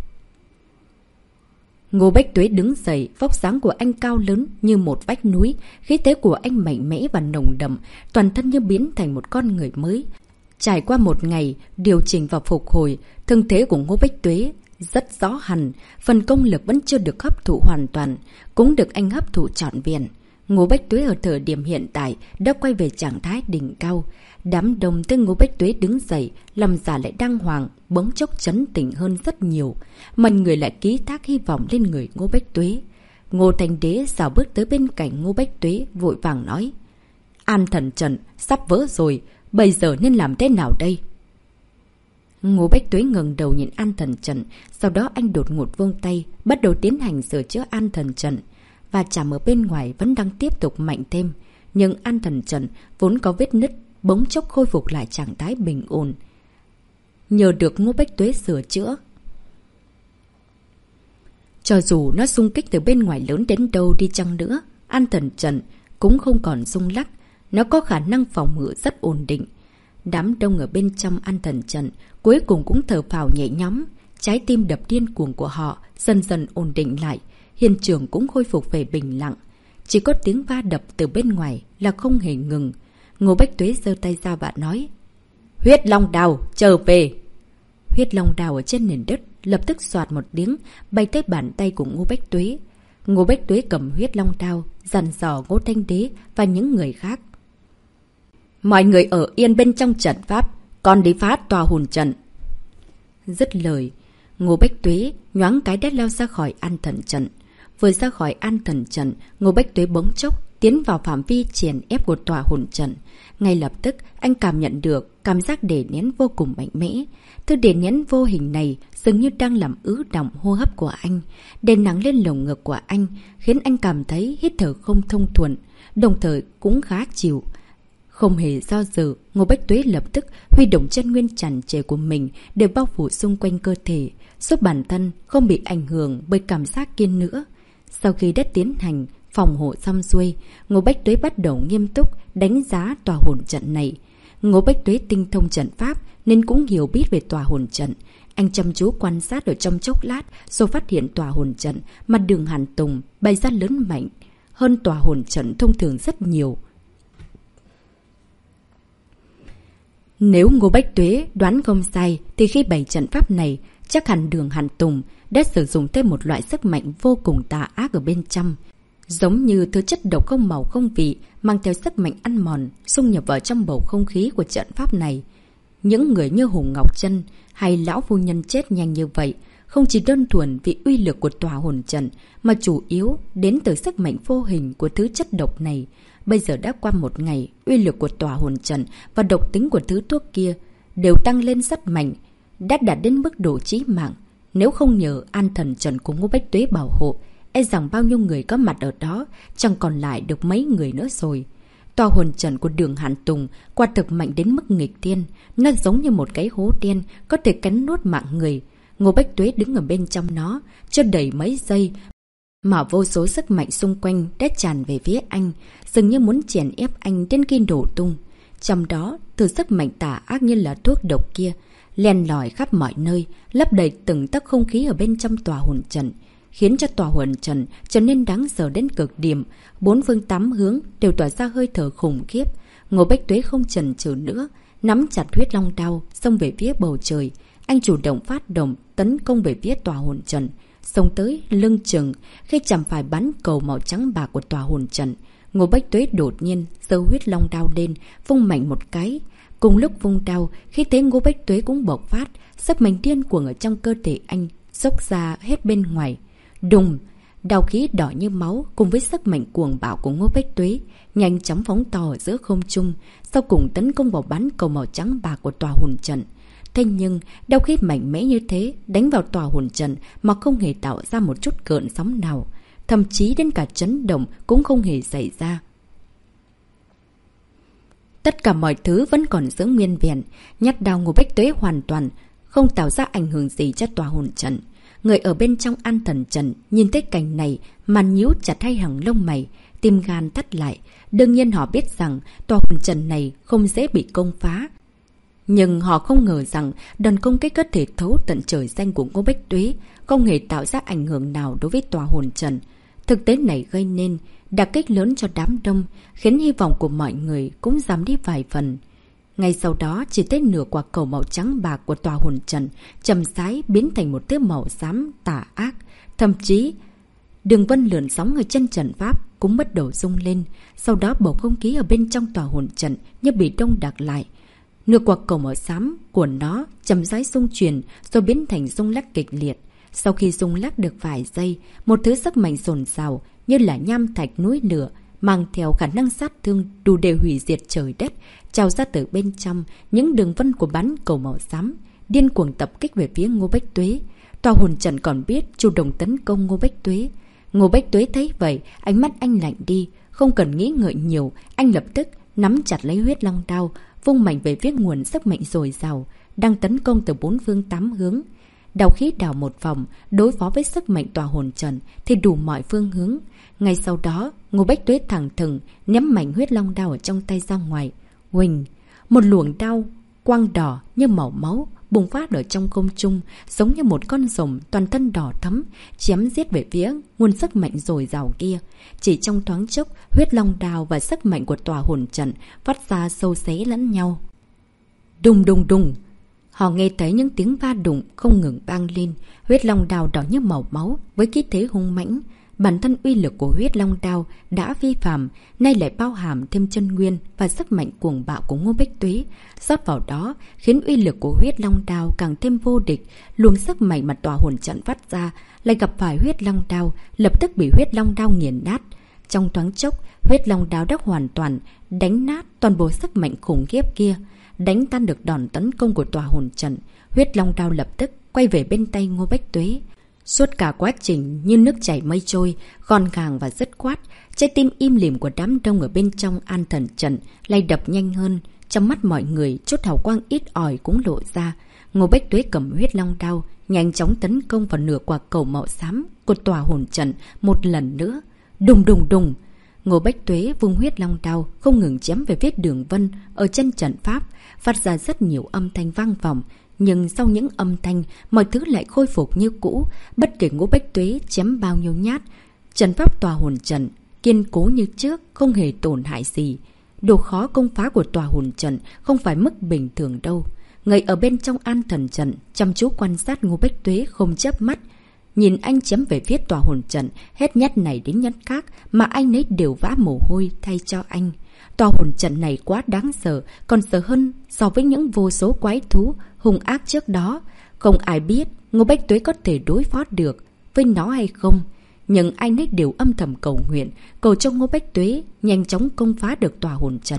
Ngô Bách Tuế đứng dậy, vóc dáng của anh cao lớn như một vách núi, khí thế của anh mạnh mẽ và nồng đậm, toàn thân như biến thành một con người mới. Trải qua một ngày điều chỉnh và phục hồi, thân thế của Ngô Bách Tuế rất rõ hẳn, phần công lực vẫn chưa được hấp thụ hoàn toàn, cũng được anh hấp thụ trọn vẹn. Ngô Bách Tuế ở thời điểm hiện tại đã quay về trạng thái đỉnh cao. Đám đông thấy Ngô Bách Tuế đứng dậy, lòng giả lại đang hoàng, bỗng chốc chấn tỉnh hơn rất nhiều. Mọi người lại ký thác hy vọng lên người Ngô Bách Tuế. Ngô Thanh Đế xào bước tới bên cạnh Ngô Bách Tuế, vội vàng nói: An thần trận sắp vỡ rồi, bây giờ nên làm thế nào đây? Ngô Bách Tuế ngẩng đầu nhìn an thần trận, sau đó anh đột ngột vung tay, bắt đầu tiến hành sửa chữa an thần trận. Và chạm ở bên ngoài vẫn đang tiếp tục mạnh thêm, nhưng an thần trận vốn có vết nứt bỗng chốc khôi phục lại trạng thái bình ổn. Nhờ được Ngô Bách Tuế sửa chữa, cho dù nó xung kích từ bên ngoài lớn đến đâu đi chăng nữa, an thần trận cũng không còn rung lắc, nó có khả năng phòng ngự rất ổn định. Đám đông ở bên trong an thần trận cuối cùng cũng thở phào nhẹ nhõm, trái tim đập điên cuồng của họ dần dần ổn định lại, hiện trường cũng khôi phục về bình lặng. Chỉ có tiếng va đập từ bên ngoài là không hề ngừng. Ngô Bách Tuế giơ tay ra và nói: Huyết Long Đao, trở về! Huyết Long Đao ở trên nền đất lập tức xoạt một tiếng bay tới bàn tay của Ngô Bách Tuế. Ngô Bách Tuế cầm Huyết Long Đao dặn dò Ngô Thanh Đế và những người khác: Mọi người ở yên bên trong trận pháp, còn đi phá tòa hồn trận. Dứt lời, Ngô Bách Tuế nhoáng cái đã lao ra khỏi an thần trận. Vừa ra khỏi an thần trận, Ngô Bách Tuế bỗng chốc tiến vào phạm vi chèn ép của tòa hồn trận. Ngay lập tức, anh cảm nhận được cảm giác đè nén vô cùng mạnh mẽ. Thứ đè nén vô hình này dường như đang làm ứ động hô hấp của anh, đè nặng lên lồng ngực của anh, khiến anh cảm thấy hít thở không thông thuận, đồng thời cũng khá chịu. Không hề do dự, Ngô Bách Tuế lập tức huy động chân nguyên tràn trề của mình để bao phủ xung quanh cơ thể, giúp bản thân không bị ảnh hưởng bởi cảm giác kiên nữa. Sau khi đã tiến hành phòng hộ xong xuôi, Ngô Bách Tuế bắt đầu nghiêm túc đánh giá tòa hồn trận này. Ngô Bách Tuế tinh thông trận pháp nên cũng hiểu biết về tòa hồn trận. Anh chăm chú quan sát ở trong chốc lát rồi phát hiện tòa hồn trận mà Đường Hàn Tùng bày ra lớn mạnh hơn tòa hồn trận thông thường rất nhiều. Nếu Ngô Bách Tuế đoán không sai thì khi bày trận pháp này, chắc hẳn Đường Hàn Tùng đã sử dụng thêm một loại sức mạnh vô cùng tà ác ở bên trong. Giống như thứ chất độc không màu không vị, mang theo sức mạnh ăn mòn, xung nhập vào trong bầu không khí của trận pháp này. Những người như Hùng Ngọc Trân hay Lão Phu Nhân chết nhanh như vậy, không chỉ đơn thuần vì uy lực của tòa hồn trận, mà chủ yếu đến từ sức mạnh vô hình của thứ chất độc này. Bây giờ đã qua một ngày, uy lực của tòa hồn trận và độc tính của thứ thuốc kia đều tăng lên rất mạnh, đã đạt đến mức độ chí mạng. Nếu không nhờ An Thần Trận của Ngô Bách Tuế bảo hộ, e rằng bao nhiêu người có mặt ở đó chẳng còn lại được mấy người nữa rồi. Tòa hồn trận của Đường Hàn Tùng quả thực mạnh đến mức nghịch thiên. Nó giống như một cái hố đen có thể cắn nuốt mạng người. Ngô Bách Tuế đứng ở bên trong nó chưa đầy mấy giây mà vô số sức mạnh xung quanh đã tràn về phía anh, dường như muốn chèn ép anh đến khi đổ tung. Trong đó, từ sức mạnh tà ác như là thuốc độc kia len lỏi khắp mọi nơi, lấp đầy từng tấc không khí ở bên trong tòa hồn trận, khiến cho tòa hồn trận trở nên đáng sợ đến cực điểm. Bốn phương tám hướng đều tỏa ra hơi thở khủng khiếp. Ngô Bách Tuế không chần chừ nữa, nắm chặt huyết long đao xông về phía bầu trời. Anh chủ động phát động tấn công về phía tòa hồn trận, xông tới lưng chừng. Khi chạm phải bắn cầu màu trắng bạc của tòa hồn trận, Ngô Bách Tuế đột nhiên giơ huyết long đao lên, vung mạnh một cái. Cùng lúc vung đao, khi thế Ngô Bách Tuế cũng bộc phát, sức mạnh điên cuồng ở trong cơ thể anh xốc ra hết bên ngoài. Đùng! Đao khí đỏ như máu cùng với sức mạnh cuồng bạo của Ngô Bách Tuế nhanh chóng phóng to ở giữa không trung, sau cùng tấn công vào bán cầu màu trắng bạc của tòa hồn trận. Thế nhưng, đao khí mạnh mẽ như thế đánh vào tòa hồn trận mà không hề tạo ra một chút gợn sóng nào, thậm chí đến cả chấn động cũng không hề xảy ra. Tất cả mọi thứ vẫn còn giữ nguyên vẹn, nhát đao Ngô Bách Tuế hoàn toàn không tạo ra ảnh hưởng gì cho tòa hồn trận. Người ở bên trong An Thần Trận nhìn thấy cảnh này mà nhíu chặt hai hàng lông mày, tim gan thắt lại. Đương nhiên họ biết rằng tòa hồn trận này không dễ bị công phá. Nhưng họ không ngờ rằng đòn công kích có thể thấu tận trời xanh của Ngô Bách Tuế không hề tạo ra ảnh hưởng nào đối với tòa hồn trận. Thực tế này gây nên đả kích lớn cho đám đông, khiến hy vọng của mọi người cũng giảm đi vài phần. Ngay sau đó, chỉ thấy nửa quả cầu màu trắng bạc của tòa hồn trận chậm rãi biến thành một thứ màu xám tà ác. Thậm chí, đường vân lượn sóng ở chân trận pháp cũng bắt đầu rung lên. Sau đó bầu không khí ở bên trong tòa hồn trận như bị đông đặc lại. Nửa quả cầu màu xám của nó chậm rãi rung chuyển rồi biến thành rung lắc kịch liệt. Sau khi rung lắc được vài giây, một thứ sức mạnh dồn dào như là nham thạch núi lửa mang theo khả năng sát thương đủ để hủy diệt trời đất trào ra từ bên trong những đường vân của bắn cầu màu xám, điên cuồng tập kích về phía Ngô Bách Tuế. Tòa hồn trận còn biết chủ động tấn công Ngô Bách Tuế. Ngô Bách Tuế thấy vậy, ánh mắt anh lạnh đi, không cần nghĩ ngợi nhiều, anh lập tức nắm chặt lấy huyết long đao, vung mạnh về phía nguồn sức mạnh dồi dào đang tấn công từ bốn phương tám hướng. Đào khí đảo một vòng, đối phó với sức mạnh tòa hồn trận thì đủ mọi phương hướng. Ngay sau đó, Ngô Bách Tuế thẳng thừng ném mạnh huyết long đao ở trong tay ra ngoài. Huỳnh! Một luồng đao quang đỏ như màu máu bùng phát ở trong không trung, giống như một con rồng toàn thân đỏ thẫm chém giết về phía nguồn sức mạnh dồi dào kia. Chỉ trong thoáng chốc, huyết long đao và sức mạnh của tòa hồn trận phát ra xâu xé lẫn nhau. Đùng đùng đùng! Họ nghe thấy những tiếng va đụng không ngừng vang lên. Huyết long đao đỏ như màu máu với khí thế hung mãnh. Bản thân uy lực của huyết long đao đã vi phạm, nay lại bao hàm thêm chân nguyên và sức mạnh cuồng bạo của Ngô Bách Tuế. Rót vào đó khiến uy lực của huyết long đao càng thêm vô địch. Luồng sức mạnh mà tòa hồn trận phát ra lại gặp phải huyết long đao, lập tức bị huyết long đao nghiền nát. Trong thoáng chốc, huyết long đao đã hoàn toàn đánh nát toàn bộ sức mạnh khủng khiếp kia, đánh tan được đòn tấn công của tòa hồn trận. Huyết long đao lập tức quay về bên tay Ngô Bách Tuế. Suốt cả quá trình như nước chảy mây trôi, gọn gàng và dứt khoát, trái tim im lìm của đám đông ở bên trong An Thần Trận lại đập nhanh hơn. Trong mắt mọi người, chút hào quang ít ỏi cũng lộ ra. Ngô Bách Tuế cầm huyết long đao, nhanh chóng tấn công vào nửa quả cầu màu xám của tòa hồn trận một lần nữa. Đùng đùng đùng! Ngô Bách Tuế vung huyết long đao không ngừng chém về phía đường vân ở chân trận pháp, phát ra rất nhiều âm thanh vang vọng. Nhưng sau những âm thanh, mọi thứ lại khôi phục như cũ. Bất kể Ngô Bách Tuế chém bao nhiêu nhát, trận pháp tòa hồn trận kiên cố như trước, không hề tổn hại gì. Độ khó công phá của tòa hồn trận không phải mức bình thường đâu. Người ở bên trong An Thần Trận chăm chú quan sát Ngô Bách Tuế không chớp mắt, nhìn anh chém về phía tòa hồn trận, hết nhát này đến nhát khác mà anh ấy đều vã mồ hôi thay cho anh. Tòa hồn trận này quá đáng sợ, còn sợ hơn so với những vô số quái thú hung ác trước đó. Không ai biết Ngô Bách Tuế có thể đối phó được với nó hay không. Nhưng anh ấy đều âm thầm cầu nguyện, cầu cho Ngô Bách Tuế nhanh chóng công phá được tòa hồn trận.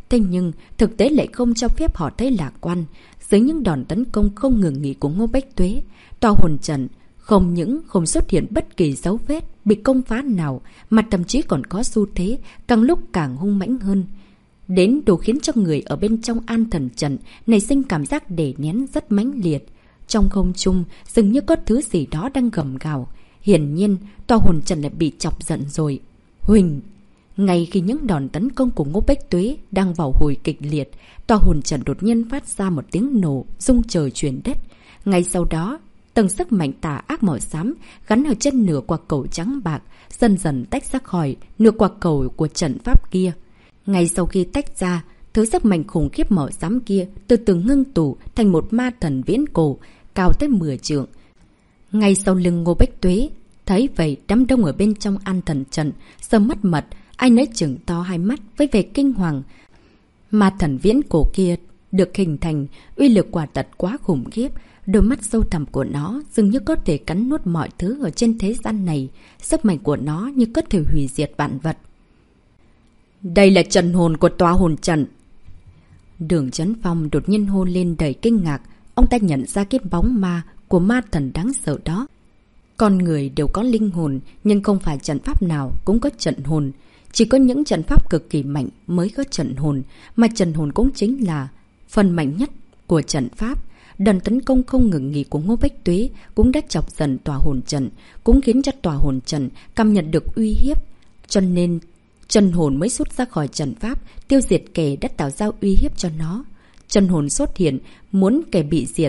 Thế nhưng, thực tế lại không cho phép họ thấy lạc quan. Dưới những đòn tấn công không ngừng nghỉ của Ngô Bách Tuế, tòa hồn trận không những không xuất hiện bất kỳ dấu vết bị công phá nào, mà thậm chí còn có xu thế càng lúc càng hung mãnh hơn. Đến đủ khiến cho người ở bên trong An Thần Trận nảy sinh cảm giác đè nén rất mãnh liệt. Trong không trung dường như có thứ gì đó đang gầm gào. Hiển nhiên, tòa hồn trận lại bị chọc giận rồi. Huỳnh! Ngay khi những đòn tấn công của Ngô Bách Tuế đang vào hồi kịch liệt, tòa hồn trận đột nhiên phát ra một tiếng nổ, rung trời chuyển đất. Ngay sau đó, tầng sức mạnh tà ác màu xám gắn ở trên nửa quả cầu trắng bạc, dần dần tách ra khỏi nửa quả cầu của trận pháp kia. Ngay sau khi tách ra, thứ sức mạnh khủng khiếp màu xám kia từ từ ngưng tụ thành một ma thần viễn cổ, cao tới mười trượng. Ngay sau lưng Ngô Bách Tuế, thấy vậy đám đông ở bên trong An Thần Trận sơ mất mật, ai nấy chừng to hai mắt với vẻ kinh hoàng. Ma thần viễn cổ kia được hình thành, uy lực quả thật quá khủng khiếp. Đôi mắt sâu thẳm của nó dường như có thể cắn nuốt mọi thứ ở trên thế gian này. Sức mạnh của nó như có thể hủy diệt vạn vật. Đây là trận hồn của tòa hồn trận. Đường Chấn Phong đột nhiên hô lên đầy kinh ngạc. Ông ta nhận ra cái bóng ma của ma thần đáng sợ đó. Con người đều có linh hồn, nhưng không phải trận pháp nào cũng có trận hồn. Chỉ có những trận pháp cực kỳ mạnh mới có trận hồn, mà trận hồn cũng chính là phần mạnh nhất của trận pháp. Đòn tấn công không ngừng nghỉ của Ngô Bách Tuế cũng đã chọc dần tòa hồn trận, cũng khiến cho tòa hồn trận cảm nhận được uy hiếp. Cho nên, chân hồn mới xuất ra khỏi trận pháp, tiêu diệt kẻ đã tạo ra uy hiếp cho nó. Chân hồn xuất hiện, muốn kẻ bị diệt.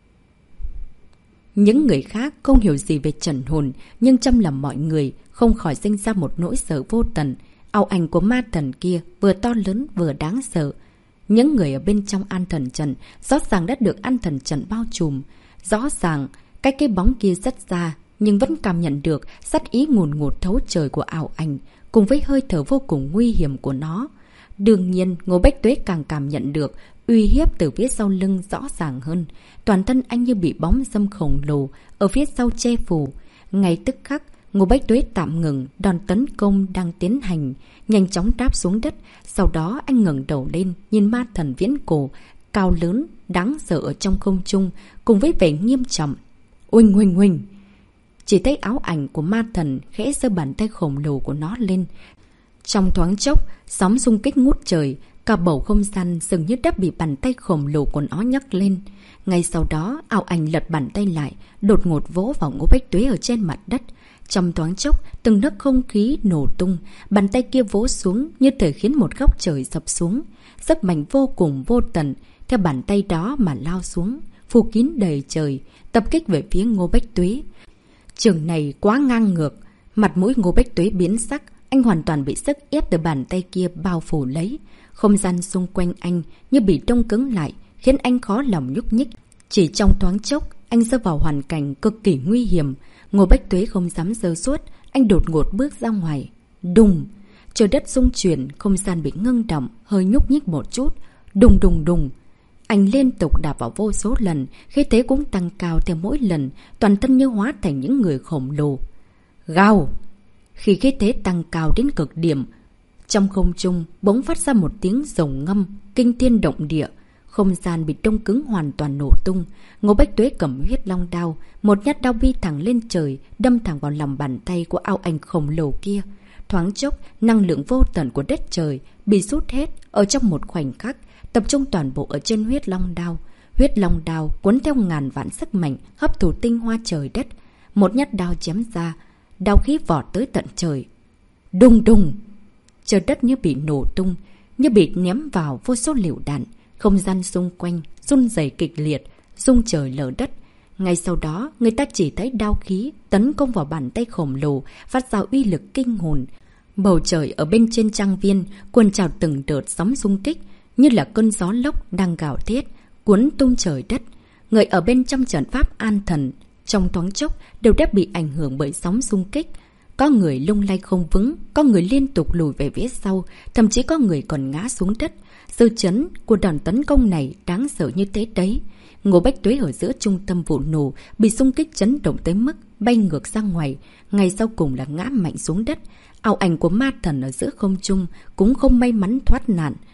Những người khác không hiểu gì về trận hồn, nhưng trong lòng mọi người không khỏi sinh ra một nỗi sợ vô tận. Ảo ảnh của ma thần kia vừa to lớn vừa đáng sợ. Những người ở bên trong An Thần Trận rõ ràng đã được An Thần Trận bao trùm. Rõ ràng, cái cái bóng kia rất xa, nhưng vẫn cảm nhận được sát ý ngùn ngụt thấu trời của ảo ảnh, cùng với hơi thở vô cùng nguy hiểm của nó. Đương nhiên, Ngô Bách Tuế càng cảm nhận được uy hiếp từ phía sau lưng rõ ràng hơn. Toàn thân anh như bị bóng dâm khổng lồ ở phía sau che phủ. Ngay tức khắc, Ngô Bách Tuế tạm ngừng đòn tấn công đang tiến hành, nhanh chóng đáp xuống đất. Sau đó anh ngẩng đầu lên, nhìn ma thần viễn cổ, cao lớn, đáng sợ ở trong không trung, cùng với vẻ nghiêm trọng. Uỳnh huỳnh huỳnh! Chỉ thấy áo ảnh của ma thần khẽ giơ bàn tay khổng lồ của nó lên. Trong thoáng chốc, sóng xung kích ngút trời, cả bầu không gian dường như đã bị bàn tay khổng lồ của nó nhấc lên. Ngay sau đó, ảo ảnh lật bàn tay lại, đột ngột vỗ vào Ngô Bách Tuế ở trên mặt đất. Trong thoáng chốc, từng nấc không khí nổ tung, bàn tay kia vỗ xuống như thể khiến một góc trời sập xuống. Sức mạnh vô cùng vô tận, theo bàn tay đó mà lao xuống, phủ kín đầy trời, tập kích về phía Ngô Bách Tuế. Trường này quá ngang ngược, mặt mũi Ngô Bách Tuế biến sắc, anh hoàn toàn bị sức ép từ bàn tay kia bao phủ lấy. Không gian xung quanh anh như bị đông cứng lại, khiến anh khó lòng nhúc nhích. Chỉ trong thoáng chốc, anh rơi vào hoàn cảnh cực kỳ nguy hiểm. Ngô Bách Tuế không dám giơ suốt, anh đột ngột bước ra ngoài. Đùng! Trời đất rung chuyển, không gian bị ngưng động, hơi nhúc nhích một chút. Đùng đùng đùng! Anh liên tục đạp vào vô số lần, khí thế cũng tăng cao theo mỗi lần, toàn thân như hóa thành những người khổng lồ. Gào! Khi khí thế tăng cao đến cực điểm, trong không trung bỗng phát ra một tiếng rồng ngâm, kinh thiên động địa. Không gian bị đông cứng hoàn toàn nổ tung. Ngô Bách Tuế cầm huyết long đao, một nhát đao bi thẳng lên trời, đâm thẳng vào lòng bàn tay của ảo ảnh khổng lồ kia. Thoáng chốc, năng lượng vô tận của đất trời bị rút hết ở trong một khoảnh khắc, tập trung toàn bộ ở trên huyết long đao. Huyết long đao cuốn theo ngàn vạn sức mạnh, hấp thụ tinh hoa trời đất. Một nhát đao chém ra, đao khí vọt tới tận trời. Đùng đùng! Trời đất như bị nổ tung, như bị ném vào vô số liều đạn. Không gian xung quanh run rẩy kịch liệt, rung trời lở đất. Ngay sau đó, người ta chỉ thấy đao khí tấn công vào bàn tay khổng lồ, phát ra uy lực kinh hồn. Bầu trời ở bên trên trang viên cuồn trào từng đợt sóng xung kích, như là cơn gió lốc đang gào thét, cuốn tung trời đất. Người ở bên trong trận pháp An Thần trong thoáng chốc đều đã bị ảnh hưởng bởi sóng xung kích. Có người lung lay không vững, có người liên tục lùi về phía sau, thậm chí có người còn ngã xuống đất. Dư chấn của đòn tấn công này đáng sợ như thế đấy. Ngô Bách Tuế ở giữa trung tâm vụ nổ bị xung kích chấn động tới mức bay ngược ra ngoài, ngay sau cùng là ngã mạnh xuống đất. Ảo ảnh của ma thần ở giữa không trung cũng không may mắn thoát nạn.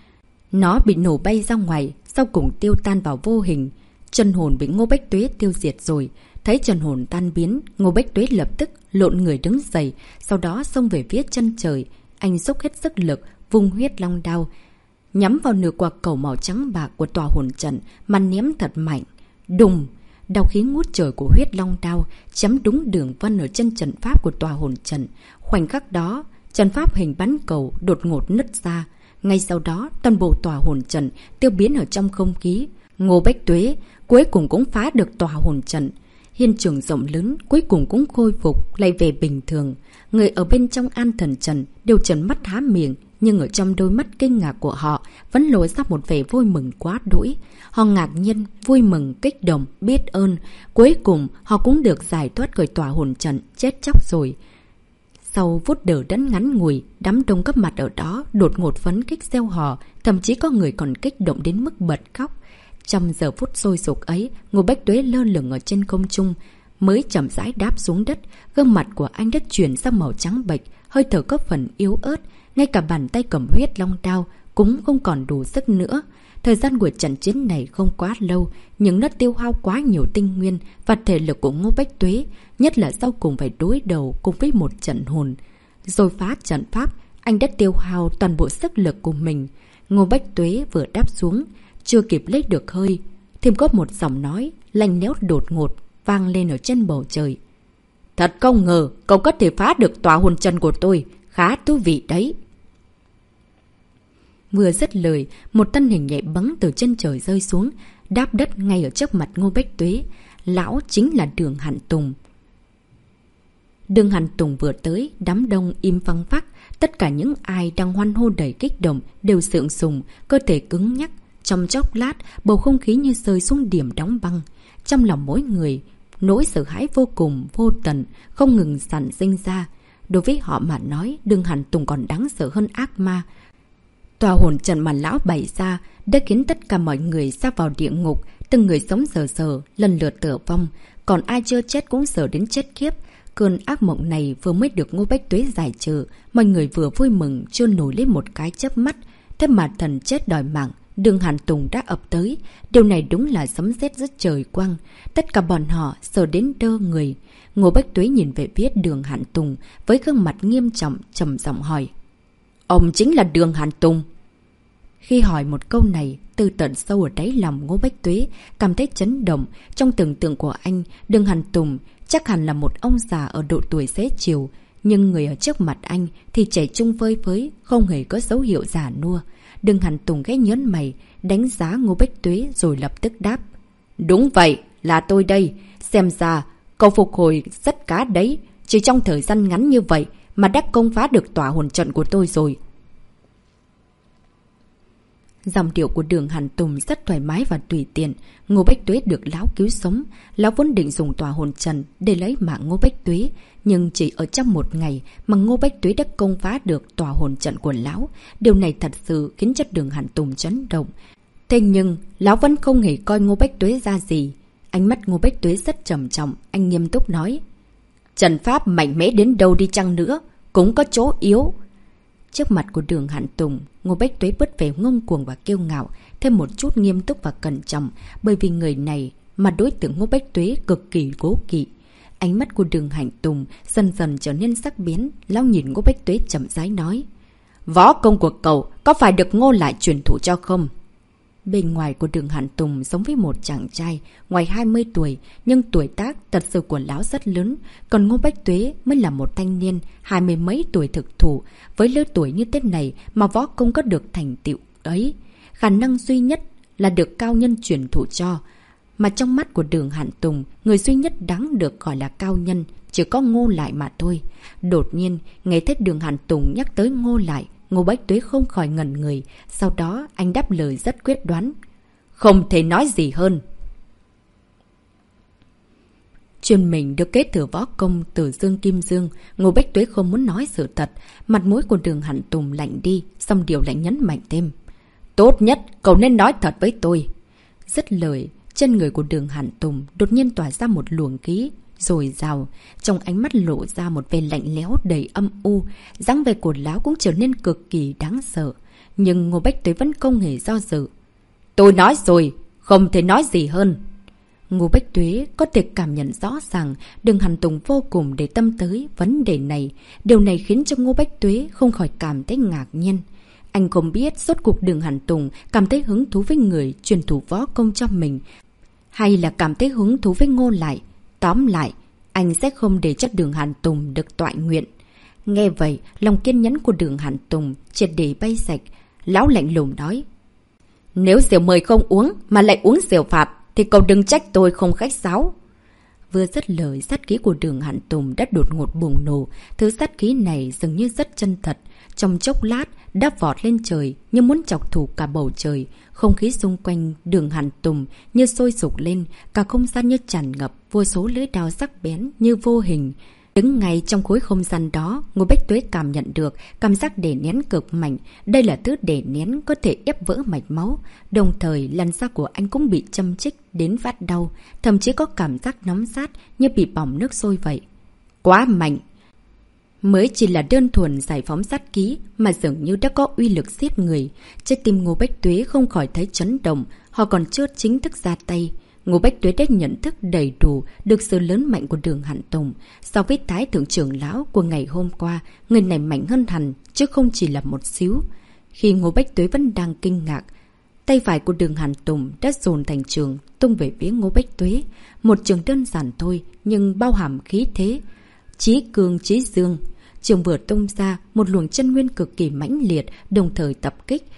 Nó bị nổ bay ra ngoài, sau cùng tiêu tan vào vô hình. Chân hồn bị Ngô Bách Tuế tiêu diệt rồi. Thấy chân hồn tan biến, Ngô Bách Tuế lập tức lộn người đứng dậy, sau đó xông về phía chân trời. Anh dốc hết sức lực, vung huyết long đao, nhắm vào nửa quả cầu màu trắng bạc của tòa hồn trận mà ném thật mạnh. Đùng! Đao khí ngút trời của huyết long đao chém đúng đường vân ở chân trận pháp của tòa hồn trận. Khoảnh khắc đó, trận pháp hình bắn cầu đột ngột nứt ra. Ngay sau đó, toàn bộ tòa hồn trận tiêu biến ở trong không khí. Ngô Bách Tuế cuối cùng cũng phá được tòa hồn trận. Hiên trường rộng lớn cuối cùng cũng khôi phục lại về bình thường. Người ở bên trong An Thần Trận đều trợn mắt há miệng, nhưng ở trong đôi mắt kinh ngạc của họ vẫn lộ ra một vẻ vui mừng quá đỗi. Họ ngạc nhiên, vui mừng, kích động, biết ơn. Cuối cùng họ cũng được giải thoát khỏi tòa hồn trận chết chóc rồi. Sau phút đờ đẫn ngắn ngủi, đám đông cấp mặt ở đó đột ngột phấn khích reo hò, thậm chí có người còn kích động đến mức bật khóc. Trong giờ phút sôi sục ấy, Ngô Bách Tuế lơ lửng ở trên không trung, mới chậm rãi đáp xuống đất. Gương mặt của anh đã chuyển sang màu trắng bệch, hơi thở có phần yếu ớt, ngay cả bàn tay cầm huyết long đao cũng không còn đủ sức nữa. Thời gian của trận chiến này không quá lâu, nhưng nó tiêu hao quá nhiều tinh nguyên và thể lực của Ngô Bách Tuế, nhất là sau cùng phải đối đầu cùng với một trận hồn. Rồi phá trận pháp, anh đã tiêu hao toàn bộ sức lực của mình. Ngô Bách Tuế vừa đáp xuống, chưa kịp lấy được hơi, thêm có một giọng nói lạnh lẽo đột ngột vang lên ở trên bầu trời. Thật không ngờ cậu có thể phá được tòa hồn trận của tôi, khá thú vị đấy. Vừa dứt lời, một thân hình nhẹ bẫng từ chân trời rơi xuống, đáp đất ngay ở trước mặt Ngô Bách Tuế. Lão chính là Đường Hàn Tùng. Đường Hàn Tùng vừa tới, đám đông im phăng phắc. Tất cả những ai đang hoan hô đầy kích động đều sượng sùng, cơ thể cứng nhắc. Trong chốc lát, bầu không khí như rơi xuống điểm đóng băng. Trong lòng mỗi người, nỗi sợ hãi vô cùng, vô tận, không ngừng sản sinh ra. Đối với họ mà nói, Đường Hàn Tùng còn đáng sợ hơn ác ma. Tòa hồn trận mà lão bày ra đã khiến tất cả mọi người sa vào địa ngục, từng người sống sờ sờ, lần lượt tử vong. Còn ai chưa chết cũng sợ đến chết khiếp. Cơn ác mộng này vừa mới được Ngô Bách Tuế giải trừ, mọi người vừa vui mừng chưa nổi lên một cái chớp mắt. Thế mà thần chết đòi mạng, Đường Hàn Tùng đã ập tới. Điều này đúng là sấm sét rất trời quang. Tất cả bọn họ sợ đến đơ người. Ngô Bách Tuế nhìn về phía Đường Hàn Tùng với gương mặt nghiêm trọng, trầm giọng hỏi: Ông chính là Đường Hàn Tùng? Khi hỏi một câu này, từ tận sâu ở đáy lòng Ngô Bách Tuế cảm thấy chấn động. Trong tưởng tượng của anh, Đường Hàn Tùng chắc hẳn là một ông già ở độ tuổi xế chiều, nhưng người ở trước mặt anh thì trẻ trung vơi với, không hề có dấu hiệu già nua. Đường Hàn Tùng ghé nhớn mày, đánh giá Ngô Bách Tuế rồi lập tức đáp: Đúng vậy, là tôi đây. Xem ra cậu phục hồi rất cá đấy. Chỉ trong thời gian ngắn như vậy mà đã công phá được tòa hồn trận của tôi rồi. Dòng điệu của Đường Hàn Tùng rất thoải mái và tùy tiện. Ngô Bách Tuế được lão cứu sống. Lão vốn định dùng tòa hồn trận để lấy mạng Ngô Bách Tuế, nhưng chỉ ở trong một ngày mà Ngô Bách Tuế đã công phá được tòa hồn trận của lão. Điều này thật sự khiến cho Đường Hàn Tùng chấn động. Thế nhưng lão vẫn không hề coi Ngô Bách Tuế ra gì. Ánh mắt Ngô Bách Tuế rất trầm trọng. Anh nghiêm túc nói: Trận pháp mạnh mẽ đến đâu đi chăng nữa cũng có chỗ yếu. Trước mặt của Đường Hàn Tùng, Ngô Bách Tuế bớt vẻ ngông cuồng và kiêu ngạo, thêm một chút nghiêm túc và cẩn trọng, bởi vì người này mà đối tượng Ngô Bách Tuế cực kỳ cố kỵ. Ánh mắt của Đường Hàn Tùng dần dần trở nên sắc bén, lão nhìn Ngô Bách Tuế chậm rãi nói: Võ công của cậu có phải được Ngô lại truyền thụ cho không? Bên ngoài của Đường Hàn Tùng giống với một chàng trai ngoài hai mươi tuổi, nhưng tuổi tác thật sự của lão rất lớn. Còn Ngô Bách Tuế mới là một thanh niên hai mươi mấy tuổi thực thụ. Với lứa tuổi như thế này mà võ công có được thành tựu ấy, khả năng duy nhất là được cao nhân truyền thụ cho. Mà trong mắt của Đường Hàn Tùng, người duy nhất đáng được gọi là cao nhân chỉ có Ngô Lại mà thôi. Đột nhiên nghe thấy Đường Hàn Tùng nhắc tới Ngô Lại, Ngô Bách Tuế không khỏi ngẩn người. Sau đó anh đáp lời rất quyết đoán: Không thể nói gì hơn. Chuyện mình được kế thừa võ công từ Dương Kim Dương, Ngô Bách Tuế không muốn nói sự thật. Mặt mũi của Đường Hàn Tùng lạnh đi, xong điều lại nhấn mạnh thêm: Tốt nhất cậu nên nói thật với tôi. Dứt lời, chân người của Đường Hàn Tùng đột nhiên tỏa ra một luồng khí dồi dào, trong ánh mắt lộ ra một vẻ lạnh lẽo đầy âm u. Dáng vẻ của lão cũng trở nên cực kỳ đáng sợ. Nhưng Ngô Bách Tuế vẫn không hề do dự. Tôi nói rồi, không thể nói gì hơn. Ngô Bách Tuế có thể cảm nhận rõ ràng Đường Hàn Tùng vô cùng để tâm tới vấn đề này. Điều này khiến cho Ngô Bách Tuế không khỏi cảm thấy ngạc nhiên. Anh không biết rốt cuộc Đường Hàn Tùng cảm thấy hứng thú với người truyền thủ võ công cho mình, hay là cảm thấy hứng thú với Ngô Lại. Tóm lại, anh sẽ không để cho Đường Hàn Tùng được toại nguyện. Nghe vậy, lòng kiên nhẫn của Đường Hàn Tùng triệt để bay sạch. Lão lạnh lùng nói. Nếu rượu mời không uống mà lại uống rượu phạt thì cậu đừng trách tôi không khách sáo. Vừa dứt lời, sát khí của Đường Hàn Tùng đã đột ngột bùng nổ. Thứ sát khí này dường như rất chân thật. Trong chốc lát đã vọt lên trời như muốn chọc thủng cả bầu trời. Không khí xung quanh Đường Hàn Tùng như sôi sục lên, cả không gian như tràn ngập vô số lưỡi đao sắc bén như vô hình. Đứng ngay trong khối không gian đó, Ngô Bách Tuế cảm nhận được cảm giác đè nén cực mạnh. Đây là thứ đè nén có thể ép vỡ mạch máu. Đồng thời, làn da của anh cũng bị châm chích đến phát đau, thậm chí có cảm giác nóng rát như bị bỏng nước sôi vậy. Quá mạnh! Mới chỉ là đơn thuần giải phóng sát khí mà dường như đã có uy lực giết người. Trái tim Ngô Bách Tuế không khỏi thấy chấn động, họ còn chưa chính thức ra tay. Ngô Bách Tuế đã nhận thức đầy đủ được sự lớn mạnh của Đường Hàn Tùng. So với Thái thượng trưởng lão của ngày hôm qua, người này mạnh hơn hẳn, chứ không chỉ là một xíu. Khi Ngô Bách Tuế vẫn đang kinh ngạc, tay phải của Đường Hàn Tùng đã dồn thành trường, tung về phía Ngô Bách Tuế. Một trường đơn giản thôi, nhưng bao hàm khí thế. Chí cường chí dương. Trường vừa tung ra, một luồng chân nguyên cực kỳ mãnh liệt, đồng thời tập kích.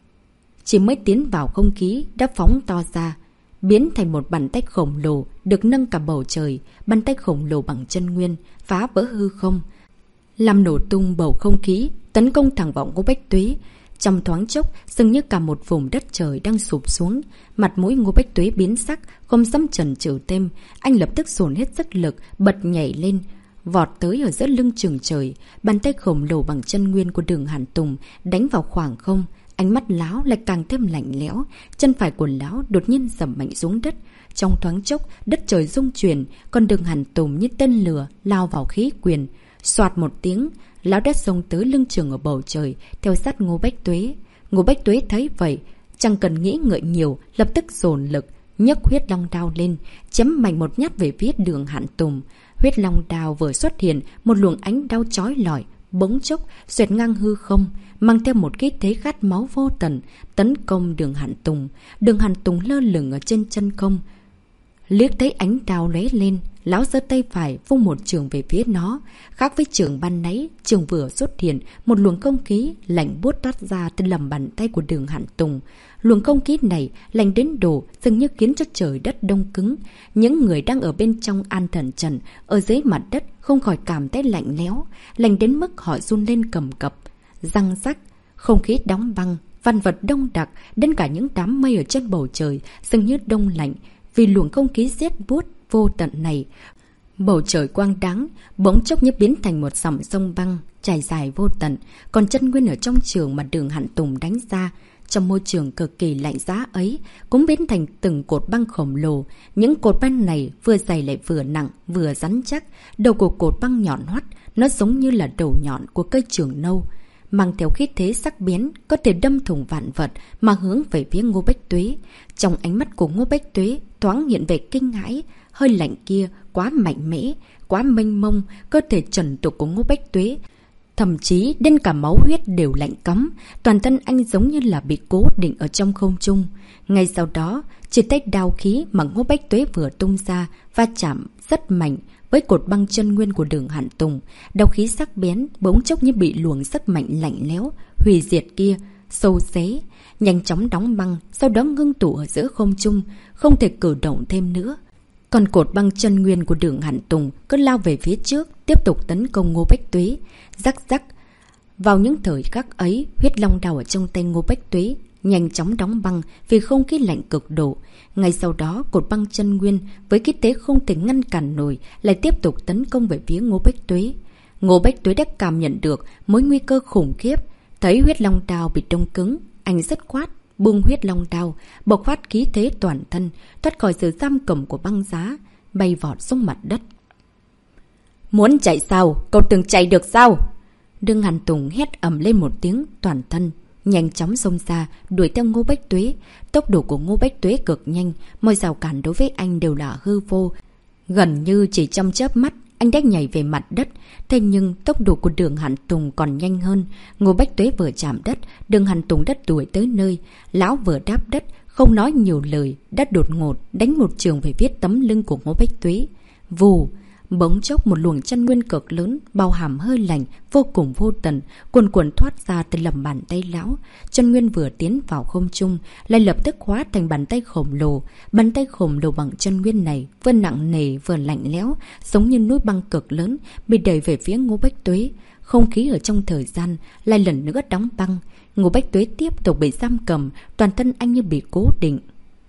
Chỉ mới tiến vào không khí, đã phóng to ra, biến thành một bàn tay khổng lồ, được nâng cả bầu trời. Bàn tay khổng lồ bằng chân nguyên, phá vỡ hư không, làm nổ tung bầu không khí, tấn công thẳng vào Ngô Bách Tuế. Trong thoáng chốc, dường như cả một vùng đất trời đang sụp xuống. Mặt mũi Ngô Bách Tuế biến sắc, không dám chần chừ thêm. Anh lập tức dồn hết sức lực, bật nhảy lên, vọt tới ở giữa lưng chừng trời. Bàn tay khổng lồ bằng chân nguyên của Đường Hàn Tùng đánh vào khoảng không. Ánh mắt lão lại càng thêm lạnh lẽo. Chân phải của lão đột nhiên dầm mạnh xuống đất. Trong thoáng chốc, đất trời rung chuyển, còn Đường Hàn Tùng như tên lửa lao vào khí quyền. Soạt một tiếng, lão đã xông tới lưng chừng ở bầu trời, theo sát Ngô Bách Tuế. Ngô Bách Tuế thấy vậy, chẳng cần nghĩ ngợi nhiều, lập tức dồn lực, nhấc huyết long đao lên, chém mạnh một nhát về phía Đường Hàn Tùng. Huyết long đao vừa xuất hiện, một luồng ánh đau chói lọi, bỗng chốc xoẹt ngang hư không, mang theo một khí thế khát máu vô tận, tấn công Đường Hàn Tùng. Đường Hàn Tùng lơ lửng ở trên chân không, liếc thấy ánh đao lóe lên, lão giơ tay phải vung một trường về phía nó. Khác với trường ban nãy, trường vừa xuất hiện, một luồng không khí lạnh buốt toát ra từ lòng bàn tay của Đường Hàn Tùng. Luồng không khí này lạnh đến độ dường như khiến cho trời đất đông cứng. Những người đang ở bên trong An Thần Trần, ở dưới mặt đất không khỏi cảm thấy lạnh lẽo, lạnh đến mức họ run lên cầm cập. Răng rắc, không khí đóng băng, văn vật đông đặc, đến cả những đám mây ở trên bầu trời dường như đông lạnh. Vì luồng không khí rét buốt vô tận này, bầu trời quang đáng bỗng chốc như biến thành một dòng sông băng trải dài vô tận. Còn chân nguyên ở trong trường mà Đường Hàn Tùng đánh ra, trong môi trường cực kỳ lạnh giá ấy, cũng biến thành từng cột băng khổng lồ. Những cột băng này vừa dày lại vừa nặng, vừa rắn chắc. Đầu của cột băng nhọn hoắt, nó giống như là đầu nhọn của cây trường nâu, mang theo khí thế sắc bén, có thể đâm thủng vạn vật mà hướng về phía Ngô Bách Tuế. Trong ánh mắt của Ngô Bách Tuế thoáng hiện về kinh hãi. Hơi lạnh kia quá mạnh mẽ, quá mênh mông, cơ thể trần tục của Ngô Bách Tuế, thậm chí đến cả máu huyết đều lạnh cấm. Toàn thân anh giống như là bị cố định ở trong không trung. Ngay sau đó, chỉ thấy đao khí mà Ngô Bách Tuế vừa tung ra va chạm rất mạnh với cột băng chân nguyên của Đường Hàn Tùng. Đao khí sắc bén bỗng chốc như bị luồng sức mạnh lạnh lẽo hủy diệt kia xâu xé, nhanh chóng đóng băng, sau đó ngưng tụ ở giữa không trung, không thể cử động thêm nữa. Còn cột băng chân nguyên của Đường Hàn Tùng cứ lao về phía trước, tiếp tục tấn công Ngô Bách Tuế. Rắc rắc. Vào những thời khắc ấy, huyết long đao ở trong tay Ngô Bách Tuế nhanh chóng đóng băng vì không khí lạnh cực độ. Ngay sau đó, cột băng chân nguyên với khí thế không thể ngăn cản nổi lại tiếp tục tấn công về phía Ngô Bách Tuế. Ngô Bách Tuế đã cảm nhận được mối nguy cơ khủng khiếp. Thấy huyết long đao bị đông cứng, anh rất khoát buông huyết long đao, bộc phát khí thế toàn thân, thoát khỏi sự giam cầm của băng giá, bay vọt xuống mặt đất. Muốn chạy sao? Cậu từng chạy được sao? Đường Hàn Tùng hét ầm lên một tiếng, toàn thân nhanh chóng xông ra, đuổi theo Ngô Bách Tuế. Tốc độ của Ngô Bách Tuế cực nhanh, mọi rào cản đối với anh đều là hư vô. Gần như chỉ trong chớp mắt, anh đã nhảy về mặt đất. Thế nhưng tốc độ của Đường Hàn Tùng còn nhanh hơn. Ngô Bách Tuế vừa chạm đất, Đường Hàn Tùng đã đuổi tới nơi. Lão vừa đáp đất, không nói nhiều lời, đã đột ngột đánh một trường về phía tấm lưng của Ngô Bách Tuế. Vù! Bỗng chốc một luồng chân nguyên cực lớn, bao hàm hơi lạnh, vô cùng vô tận, cuồn cuộn thoát ra từ lòng bàn tay lão. Chân nguyên vừa tiến vào không trung, lại lập tức hóa thành bàn tay khổng lồ. Bàn tay khổng lồ bằng chân nguyên này, vừa nặng nề vừa lạnh lẽo, giống như núi băng cực lớn, bị đẩy về phía Ngô Bách Tuế. Không khí ở trong thời gian lại lần nữa đóng băng. Ngô Bách Tuế tiếp tục bị giam cầm, toàn thân anh như bị cố định.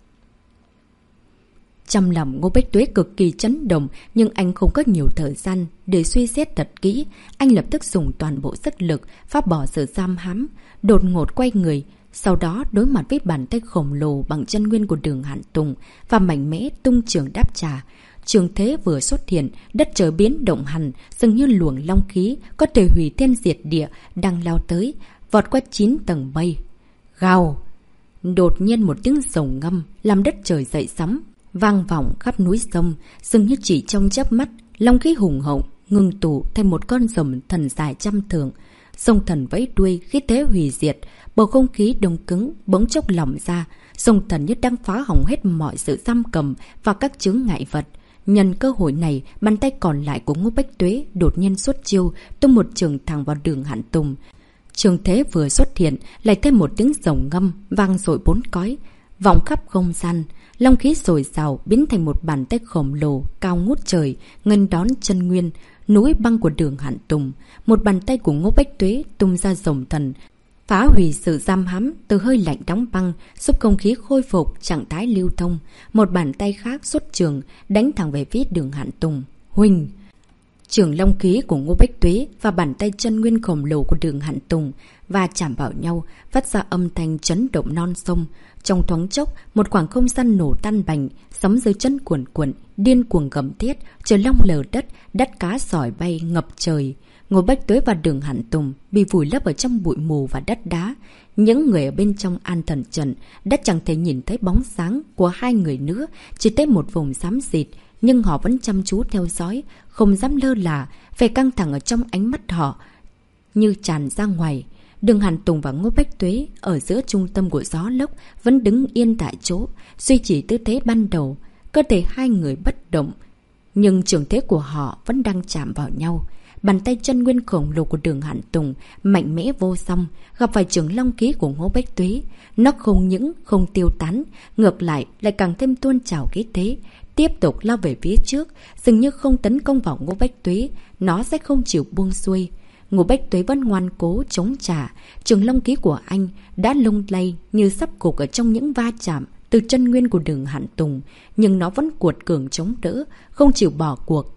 Trong lòng Ngô Bách Tuế cực kỳ chấn động, nhưng anh không có nhiều thời gian để suy xét thật kỹ. Anh lập tức dùng toàn bộ sức lực, phá bỏ sự giam hãm, đột ngột quay người. Sau đó đối mặt với bàn tay khổng lồ bằng chân nguyên của Đường Hàn Tùng và mạnh mẽ tung trường đáp trả. Trường thế vừa xuất hiện, đất trời biến động hẳn, dường như luồng long khí có thể hủy thiên diệt địa đang lao tới, vọt qua chín tầng mây. Gào! Đột nhiên một tiếng rồng ngâm làm đất trời dậy sóng, vang vọng khắp núi sông. Dường như chỉ trong chớp mắt, long khí hùng hậu ngưng tụ thành một con rồng thần dài trăm thượng. Rồng thần vẫy đuôi, khí thế hủy diệt, bầu không khí đông cứng bỗng chốc lỏng ra. Rồng thần như đang phá hỏng hết mọi sự giam cầm và các chướng ngại vật. Nhân cơ hội này, bàn tay còn lại của Ngô Bách Tuế đột nhiên xuất chiêu, tung một trường thẳng vào Đường Hàn Tùng. Trường thế vừa xuất hiện, lại thêm một tiếng rồng ngâm vang dội bốn cõi, vọng khắp không gian. Long khí sồi sào biến thành một bàn tay khổng lồ cao ngút trời, nghênh đón chân nguyên núi băng của Đường Hàn Tùng. Một bàn tay của Ngô Bách Tuế tung ra rồng thần, phá hủy sự giam hãm từ hơi lạnh đóng băng, giúp không khí khôi phục trạng thái lưu thông. Một bàn tay khác xuất trường đánh thẳng về phía Đường Hàn Tùng. Huỳnh! Trường long khí của Ngô Bách Tuế và bàn tay chân nguyên khổng lồ của Đường Hàn Tùng và chạm vào nhau, phát ra âm thanh chấn động non sông. Trong thoáng chốc, một khoảng không gian nổ tan bành, sóng dưới chân cuồn cuộn, điên cuồng gầm thét, trời long lở đất, đất cá sỏi bay ngập trời. Ngô Bách Tuế và Đường Hàn Tùng bị vùi lấp ở trong bụi mù và đất đá. Những người ở bên trong An Thần Trận đã chẳng thể nhìn thấy bóng sáng của hai người nữa, chỉ thấy một vùng xám xịt, nhưng họ vẫn chăm chú theo dõi, không dám lơ là, vẻ căng thẳng ở trong ánh mắt họ như tràn ra ngoài. Đường Hàn Tùng và Ngô Bách Tuế ở giữa trung tâm của gió lốc vẫn đứng yên tại chỗ, duy trì tư thế ban đầu. Cơ thể hai người bất động, nhưng trường thế của họ vẫn đang chạm vào nhau. Bàn tay chân nguyên khổng lồ của Đường Hàn Tùng mạnh mẽ vô song, gặp phải trường long khí của Ngô Bách Tuế. Nó không những không tiêu tán, ngược lại lại càng thêm tuôn trào khí thế, tiếp tục lao về phía trước. Dường như không tấn công vào Ngô Bách Tuế, nó sẽ không chịu buông xuôi. Ngô Bách Tuế vẫn ngoan cố chống trả. Trường long khí của anh đã lung lay như sắp gục ở trong những va chạm từ chân nguyên của Đường Hàn Tùng, nhưng nó vẫn cuột cường chống đỡ, không chịu bỏ cuộc.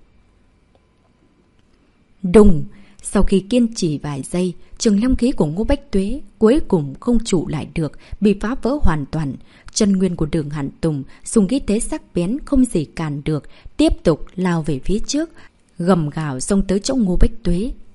Đùng! Sau khi kiên trì vài giây, trường long khí của Ngô Bách Tuế cuối cùng không trụ lại được, bị phá vỡ hoàn toàn. Chân nguyên của Đường Hàn Tùng dùng khí thế sắc bén không gì cản được, tiếp tục lao về phía trước, gầm gào xông tới chỗ Ngô Bách Tuế.